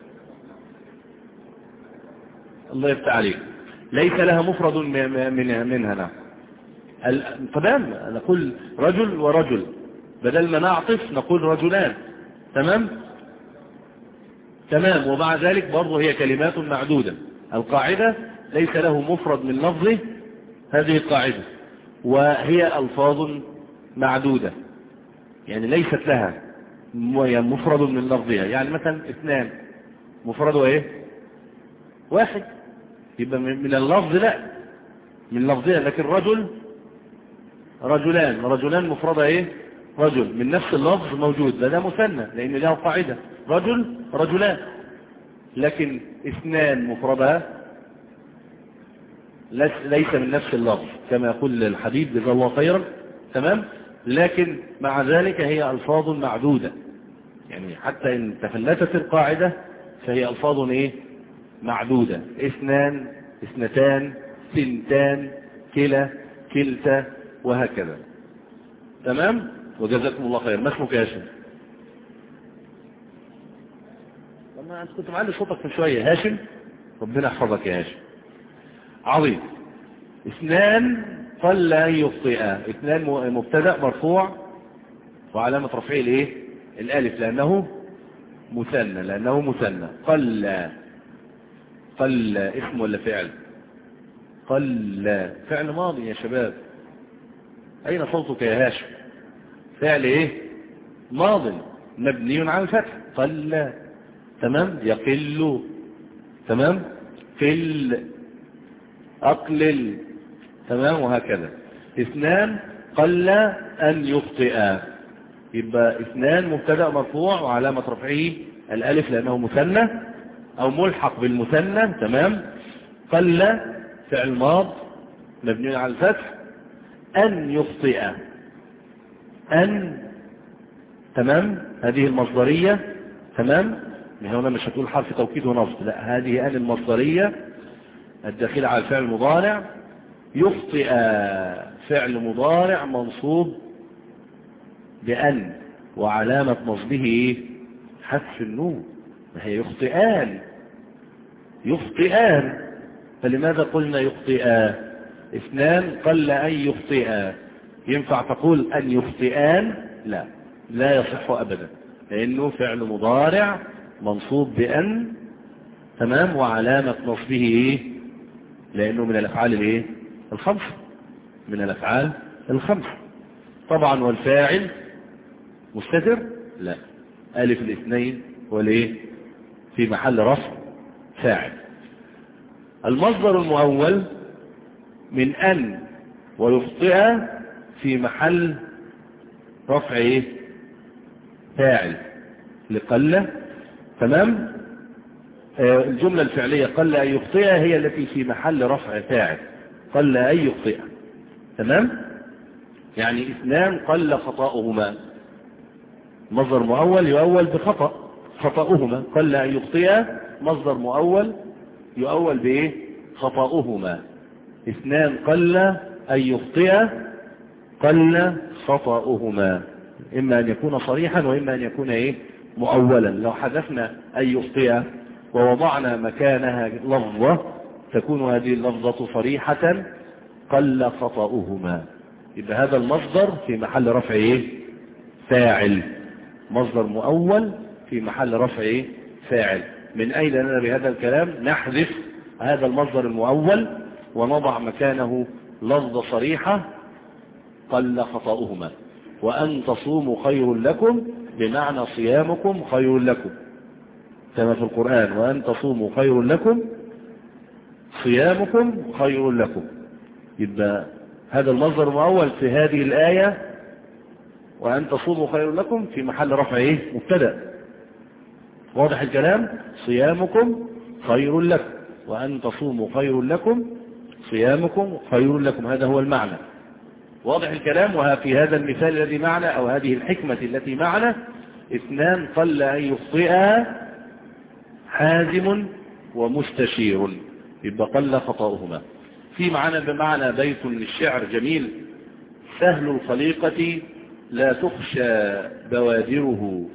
الله يفتح عليك، ليس لها مفرد من منها. نعم. تمام، نقول رجل ورجل، بدل ما نعطف نقول رجلان. تمام تمام. ومع ذلك برضه هي كلمات معدودة. القاعدة ليس له مفرد من لفظه، هذه القاعدة، وهي ألفاظ معدودة، يعني ليست لها مفرد من لفظها. يعني مثلا اثنان مفرده ايه؟ واحد، يبقى من اللفظ لا من لفظها. لكن رجل رجلان، رجلان مفردة ايه؟ رجل، من نفس اللفظ موجود، ده مثنى لان له قاعدة رجل رجلان. لكن اثنان مفردها ليس من نفس اللفظ كما يقول الحبيب جزاه الله خيرا. تمام. لكن مع ذلك هي ألفاظ معدودة، يعني حتى إن تفلتت القاعدة فهي ألفاظ إيه معدودة. اثنان، اثنتان، ثنتان، كلا، كلتا، وهكذا. تمام. وجزاكم الله خير. ما اسمك يا هاشم؟ لما أنت كنت معلي صوتك من شوية. هاشم، ربنا يحفظك يا هاشم. عظيم. اثنان قل أن يخطئا. اثنان مبتدأ مرفوع وعلامة رفعه الايه الالف لأنه مثنى، لأنه مثنى. قل، قل اسم ولا فعل؟ قل فعل ماضي يا شباب. أين صوتك يا هاشم؟ فعل ايه ماضي مبني على الفتح. قل. تمام. يقل. تمام. قل، أقلل. تمام. وهكذا. اثنان قل أن يخطئا. يبقى اثنان مبتدأ مرفوع وعلامة رفعه الألف لأنه مثنى أو ملحق بالمثنى. تمام. قل فعل ماض مبني على الفتح. أن يخطئ. أن. تمام. هذه المصدرية. تمام. هنا مش هتقول حرف توكيد ونصب، لا، هذه أن المصدرية الداخلة على الفعل المضارع. يخطئ فعل مضارع منصوب بأن وعلامة نصبه حذف النون. ما هي يخطئان، يخطئان. فلماذا قلنا يخطئان؟ اثنان قل أن يخطئا. ينفع تقول أن يخطئان؟ لا، لا يصح أبدا، لأنه فعل مضارع منصوب بأن. تمام. وعلامة نصبه إيه؟ لأنه من الأفعال الإيه؟ الخمسة، من الأفعال الخمسة طبعا. والفاعل مستتر؟ لا، ألف الاثنين والإيه في محل رفع فاعل. المصدر المؤول من أن ويخطئ في محل رفع إيه فاعل لقلة. تمام. آه الجملة الفعلية قل أن يخطئ هي التي في محل رفع فاعل. قل أن يخطئ. تمام. يعني اثنان قل خطأهما. مصدر مؤول يؤول بخطأ، خطأهما. قل أن يخطئ مصدر مؤول يؤول بإيه؟ خطأهما. اثنان قل أن يخطئ قل خطأهما. إما أن يكون صريحا وإما أن يكون إيه مؤولا. لو حذفنا أن يخطئ ووضعنا مكانها لفظة تكون هذه اللفظة صريحة قل خطأهما. يبقى هذا المصدر في محل رفع إيه فاعل. مصدر مؤول في محل رفع إيه فاعل. من أين لنا بهذا الكلام؟ نحذف هذا المصدر المؤول ونضع مكانه لفظة صريحة قل خطأهما. وأن تصوموا خير لكم بمعنى صيامكم خير لكم كما في القرآن. وأن تصوموا خير لكم صيامكم خير لكم. يبقى هذا المصدر المؤول في هذه الآية وأن تصوموا خير لكم في محل رفع إيه مبتدأ. واضح الكلام؟ صيامكم خير لكم وأن تصوموا خير لكم صيامكم خير لكم. هذا هو المعنى. واضح الكلام؟ وفي هذا المثال الذي معنا أو هذه الحكمة التي معنا اثنان قل أن يخطئ حازم ومستشير. يبقى قل خطأهما. في معنا بمعنى بيت للشعر جميل: سهل الخليقة لا تخشى بوادره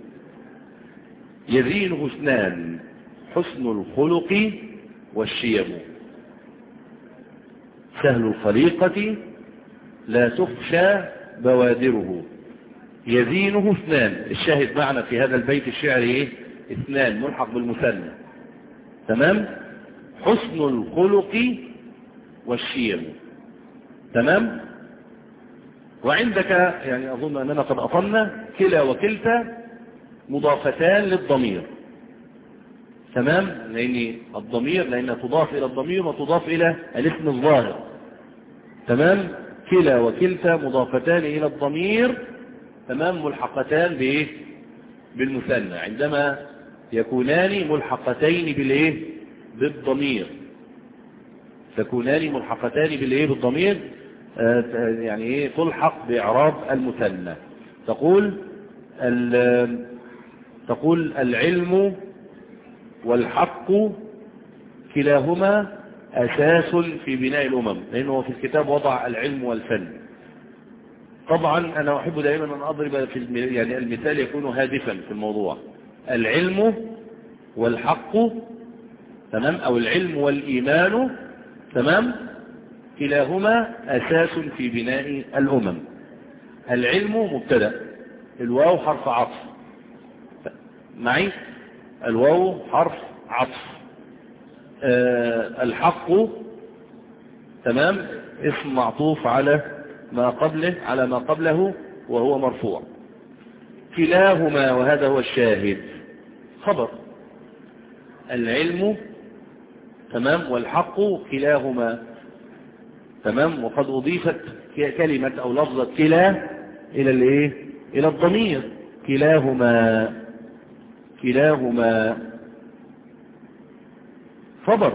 يزينه اثنان حسن الخلق والشيم. سهل الخليقة لا تخشى بوادره يزينه اثنان. الشاهد معنا في هذا البيت الشعري ايه؟ اثنان ملحق بالمثنى. تمام. حسن الخلق والشيم. تمام. وعندك يعني أظن أننا قد أطلنا كلا وكلتا مضافتان للضمير. تمام. لأن الضمير لأنها تضاف إلى الضمير وتضاف إلى الاسم الظاهر. تمام. كلا وكلتا مضافتان إلى الضمير. تمام. ملحقتان بإيه؟ بالمثنى. عندما يكونان ملحقتين بالايه بالضمير، تكونان ملحقتان بالايه بالضمير، آه يعني ايه تلحق باعراب المثنى. تقول تقول العلم والحق كلاهما أساس في بناء الأمم، لأنه في الكتاب وضع العلم والفن. طبعا أنا أحب دائما أن أضرب في يعني المثال يكون هادفا في الموضوع. العلم والحق تمام، أو العلم والإيمان تمام، كلاهما أساس في بناء الأمم. العلم مبتدأ، الواو حرف عطف معي، الواو حرف عطف. أه الحق تمام اسم معطوف على ما قبله على ما قبله وهو مرفوع. كلاهما وهذا هو الشاهد خبر. العلم تمام والحق كلاهما تمام، وقد أضيفت كلمة أو لفظة كلا إلى الايه إلى الضمير. كلاهما كلاهما خبر.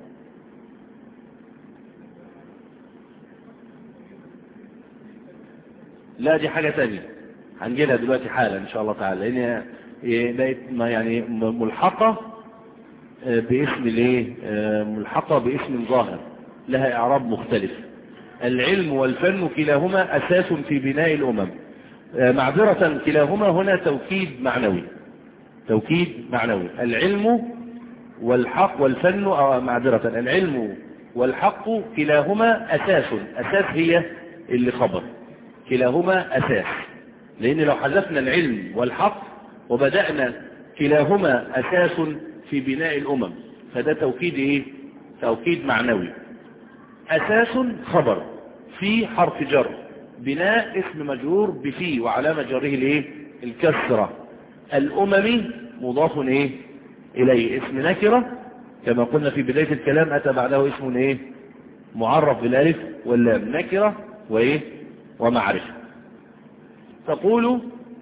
لا دي حاجة تانية هنجيلها دلوقتي حالا إن شاء الله تعالى، لأن بقت يعني ملحقة باسم الايه ملحقة باسم ظاهر لها إعراب مختلف. العلم والفن كلاهما أساس في بناء الأمم. معذرة كلاهما هنا توكيد معنوي، توكيد معنوي. العلم والحق والفن أو معذرة العلم والحق كلاهما أساس، أساس هي اللي خبر، كلاهما أساس. لأن لو حذفنا العلم والحق وبدأنا كلاهما أساس في بناء الأمم فده توكيد إيه؟ توكيد معنوي. أساس خبر، في حرف جر، بناء اسم مجرور بفي وعلامة جره الايه الكسرة. الأمم مضاف ايه إليه، اسم نكرة كما قلنا في بداية الكلام، أتى بعده اسم ايه معرف بالالف واللام، نكرة وايه ومعرفة. تقول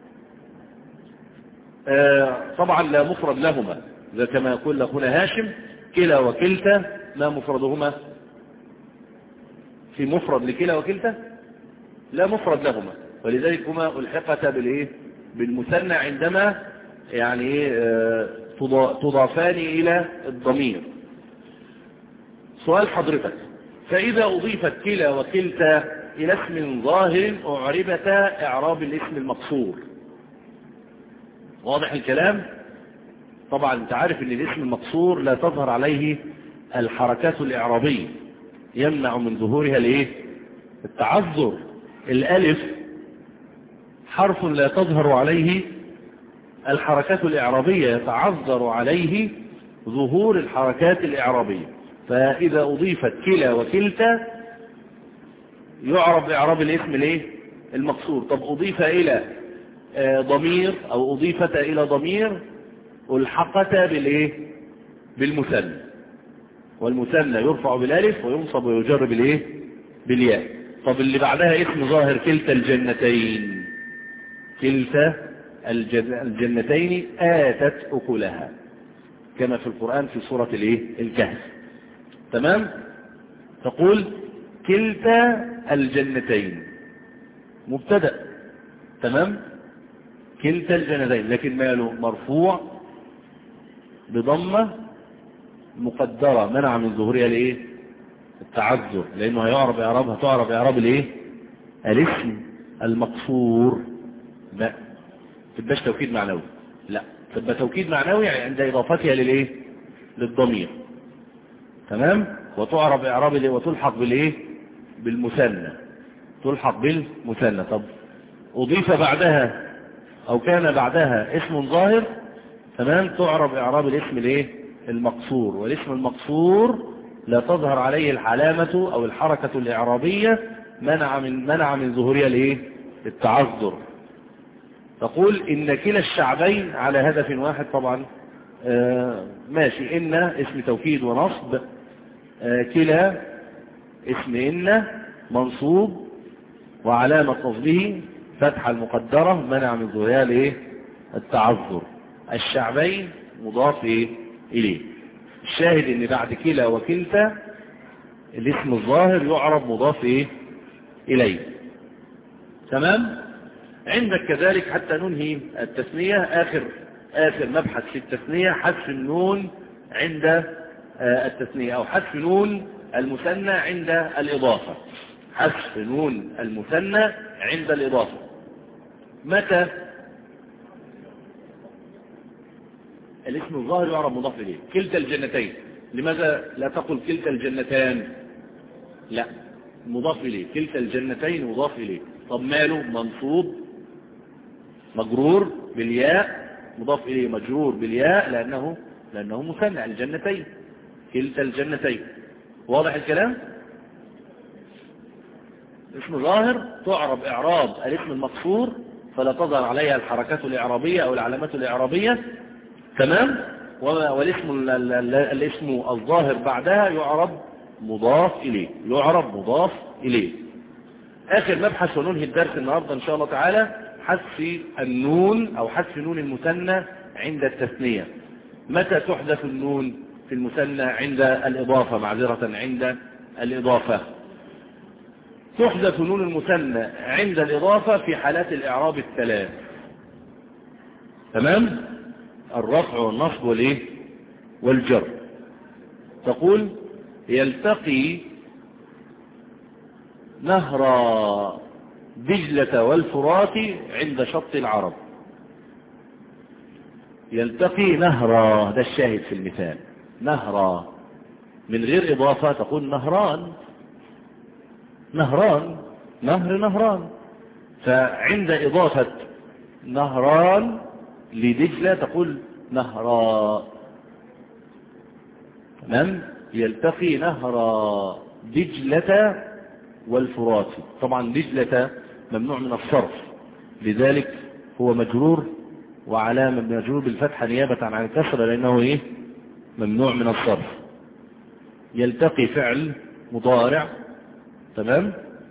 آه طبعا لا مفرد لهما، إذا كما يقول أخونا هاشم كلا وكلتا ما مفردهما؟ في مفرد لكلا وكلتا؟ لا مفرد لهما، ولذلك هما الحقتا بالايه بالمثنى عندما يعني آه تضافان الى الضمير. سؤال حضرتك، فاذا اضيفت كلا وكلتا الى اسم ظاهر اعربتا اعراب الاسم المقصور. واضح الكلام؟ طبعا انت عارف ان الاسم المقصور لا تظهر عليه الحركات الاعرابيه، يمنع من ظهورها الايه التعذر. الالف حرف لا تظهر عليه الحركات الاعرابيه، يتعذر عليه ظهور الحركات الاعرابيه. فاذا اضيفت كلا وكلتا يعرب اعراب الاسم الايه المقصور. طب اضيف الى ضمير او اضيفت الى ضمير الحقتا بالايه بالمثنى، والمثنى يرفع بالالف وينصب ويجر بالايه بالياء. طب اللي بعدها اسم ظاهر كلتا الجنتين، كلتا الجنتين آتت أكلها كما في القرآن في سورة الايه الكهف. تمام؟ تقول كلتا الجنتين مبتدأ، تمام؟ كلتا الجنتين، لكن ماله مرفوع بضمة مقدرة منع من ظهورها الايه التعذر، لانه هيعرب اعرابها تعرب اعراب الايه الاسم المقصور. لا تبقاش توكيد معنوي، لا تبقى توكيد معنوي عند اضافتها للايه للضمير. تمام؟ وتعرب اعراب الايه وتلحق بالايه بالمثنى، تلحق بالمثنى. طب اضيف بعدها او كان بعدها اسم ظاهر، تمام، تعرب اعراب الاسم الايه المقصور. والاسم المقصور لا تظهر عليه العلامة او الحركة الاعرابية، منع من منع من ظهورها الايه التعذر. تقول ان كلا الشعبين على هدف واحد. طبعا آه ماشي، ان اسم توكيد ونصب، آه كلا اسم ان منصوب وعلامة نصبه فتحة المقدرة منع من ظهورها الايه التعذر. الشعبين مضاف إيه؟ إليه. الشاهد ان بعد كلا وكلتا الاسم الظاهر يعرب مضاف إيه؟ إليه. تمام؟ عندك كذلك حتى ننهي التثنية آخر آخر مبحث في التثنية حذف النون عند التثنية أو حذف نون المثنى عند الإضافة. حذف نون المثنى عند الإضافة متى؟ الاسم الظاهر يعرب مضاف إليه. كلتا الجنتين، لماذا لا تقل كلتا الجنتان؟ لا، مضاف إليه. كلتا الجنتين مضاف إليه. طب ماله؟ منصوب مجرور بالياء، مضاف إليه مجرور بالياء لأنه لأنه مثنى الجنتين. كلتا الجنتين. واضح الكلام؟ اسم ظاهر تعرب إعراب الاسم المقصور فلا تظهر عليها الحركات الإعرابية أو العلامات الإعرابية. تمام؟ والاسم الاسم الظاهر بعدها يعرب مضاف إليه. يعرب مضاف إليه. آخر مبحث وننهي الدرس النهاردة إن شاء الله تعالى حذف النون أو حذف نون المثنى عند التثنية. متى تحذف النون في المثنى؟ عند الإضافة، معذرة عند الإضافة. تحذف نون المثنى عند الإضافة في حالات الإعراب الثلاث. تمام؟ الرفع والنصب والإيه؟ والجر. تقول يلتقي نهر دجلة والفرات عند شط العرب. يلتقي نهر، ده الشاهد في المثال. نهر من غير إضافة تقول نهران. نهران، نهر نهران. فعند إضافة نهران لدجلة تقول نهرا. تمام؟ يلتقي نهر دجلة والفرات. طبعا دجلة ممنوع من الصرف، لذلك هو مجرور وعلامة مجرور بالفتحة نيابة عن الكسر لأنه إيه؟ ممنوع من الصرف. يلتقي فعل مضارع. تمام؟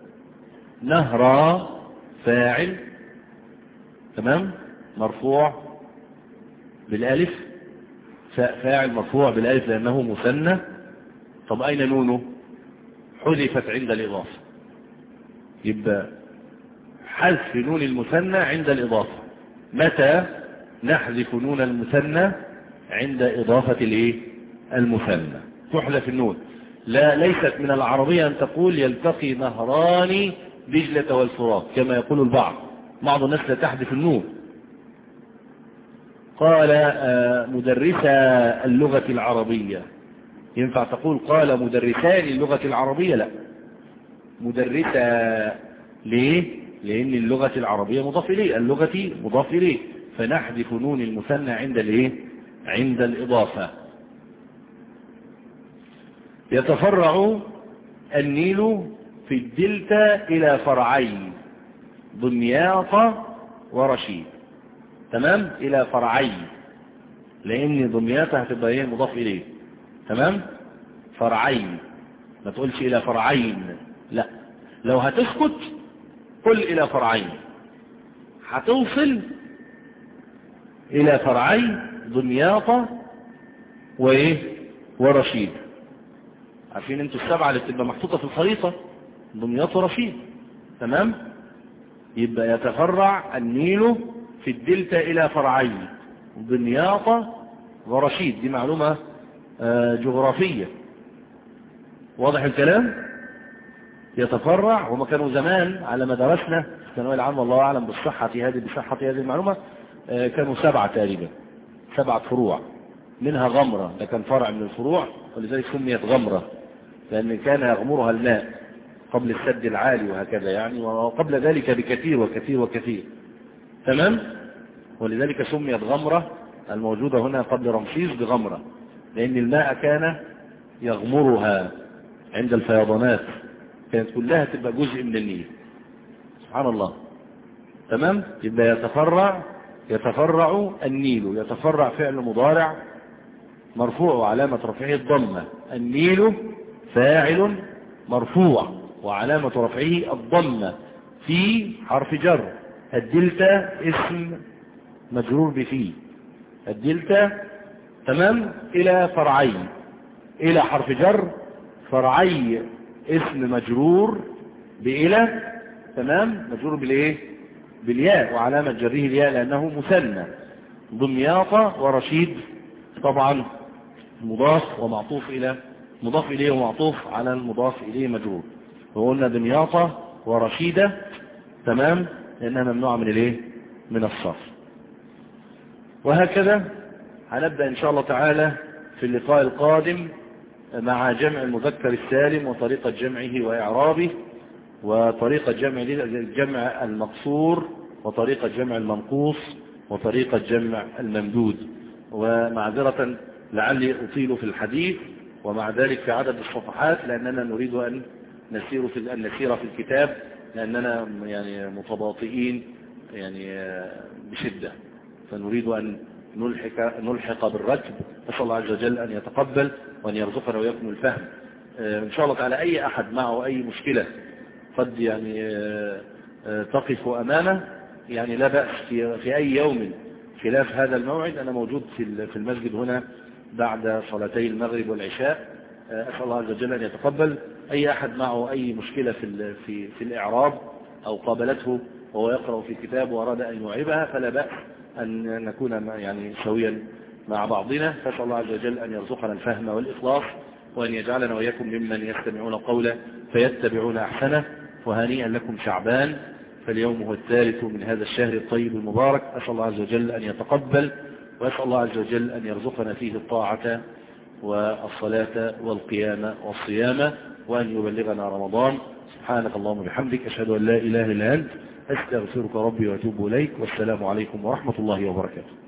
نهر فاعل. تمام؟ مرفوع بالالف. فاعل مرفوع بالالف لأنه مثنى. طب أين نونه؟ حذفت عند الإضافة. يبقى حذف نون المثنى عند الإضافة. متى نحذف نون المثنى؟ عند إضافة الإيه؟ المثنى. تحذف النون. لا، ليست من العربية أن تقول يلتقي نهران دجلة والفرات كما يقول البعض. بعض الناس لا تحذف النون. قال مدرسة اللغة العربية، ينفع تقول قال مدرسان اللغة العربية؟ لا، مدرسة. ليه؟ لأن اللغة العربية مضاف إليه، اللغة مضاف إليه، فنحذف نون المثنى عند الايه؟ عند الإضافة. يتفرع النيل في الدلتا إلى فرعين دمياط ورشيد. تمام؟ إلى فرعين، لأن دمياط هتبقى ايه؟ مضاف إليه. تمام؟ فرعين، ما تقولش إلى فرعين، لا. لو هتسكت قل إلى فرعين. هتوصل إلى فرعين دمياط وإيه؟ ورشيد. عارفين انتوا السبعة اللي بتبقى محطوطة في الخريطة؟ دمياط ورشيد. تمام؟ يبقى يتفرع النيل في الدلتا إلى فرعين دمياط ورشيد. دي معلومة جغرافية. واضح الكلام؟ يتفرع. وما كانوا زمان على ما درسنا في الثانوية العامة، الله أعلم بالصحة هذه بصحة هذه المعلومة، كانوا سبعة تقريبا، سبعة فروع، منها غمرة، ده كان فرع من الفروع ولذلك سميت غمرة، لأن كان يغمرها الماء قبل السد العالي وهكذا يعني، وقبل ذلك بكثير وكثير وكثير. تمام؟ ولذلك سميت غمرة الموجودة هنا قبل رمسيس بغمرة، لأن الماء كان يغمرها عند الفيضانات، كانت كلها تبقى جزء من النيل. سبحان الله. تمام؟ يبقى يتفرع يتفرع النيل. يتفرع فعل مضارع مرفوع وعلامة رفعه الضمة. النيل فاعل مرفوع وعلامة رفعه الضمة في حرف جر. الدلتا اسم مجرور بفي. الدلتا تمام. إلى فرعي، إلى حرف جر، فرعي اسم مجرور بإلى، تمام، مجرور بالإيه؟ بالياء، وعلامة جره الياء لأنه مثنى. دمياط ورشيد طبعا مضاف ومعطوف إلى مضاف إليه ومعطوف على المضاف إليه مجرور. وقلنا دمياط ورشيدة، تمام، لأنها ممنوعة من الإيه؟ من الصرف. وهكذا هنبدأ إن شاء الله تعالى في اللقاء القادم مع جمع المذكر السالم وطريقة جمعه وإعرابه، وطريقة جمع الجمع المقصور، وطريقة جمع المنقوص، وطريقة جمع الممدود. ومعذرة لعلي أطيل في الحديث ومع ذلك في عدد الصفحات، لأننا نريد أن نسير في أن نسير في الكتاب، لأننا يعني متباطئين يعني بشدة، فنريد أن نلحق نلحق بالركب. نسأل الله عز وجل أن يتقبل وأن يرزقنا ويكم الفهم إن شاء الله تعالى. أي أحد معه أي مشكلة قد يعني تقف أمامه، يعني لا بأس في, في أي يوم خلاف هذا الموعد. أنا موجود في في المسجد هنا بعد صلاتي المغرب والعشاء. أسأل الله عز وجل أن يتقبل. أي أحد معه أي مشكلة في في في الإعراب أو قابلته وهو يقرأ في كتاب وأراد أن يعيبها، فلا بأس أن نكون يعني سويا مع بعضنا. فأسأل الله عز وجل أن يرزقنا الفهم والإخلاص، وأن يجعلنا وإياكم ممن يستمعون قوله فيتبعون أحسنه. وهنيئا لكم شعبان، فاليوم هو الثالث من هذا الشهر الطيب المبارك. أسأل الله عز وجل أن يتقبل، وأسأل الله عز وجل أن يرزقنا فيه الطاعة والصلاة والقيام والصيام، وأن يبلغنا رمضان. سبحانك اللهم وبحمدك، أشهد أن لا إله إلا أنت، أستغفرك ربي وأتوب إليك، والسلام عليكم ورحمة الله وبركاته.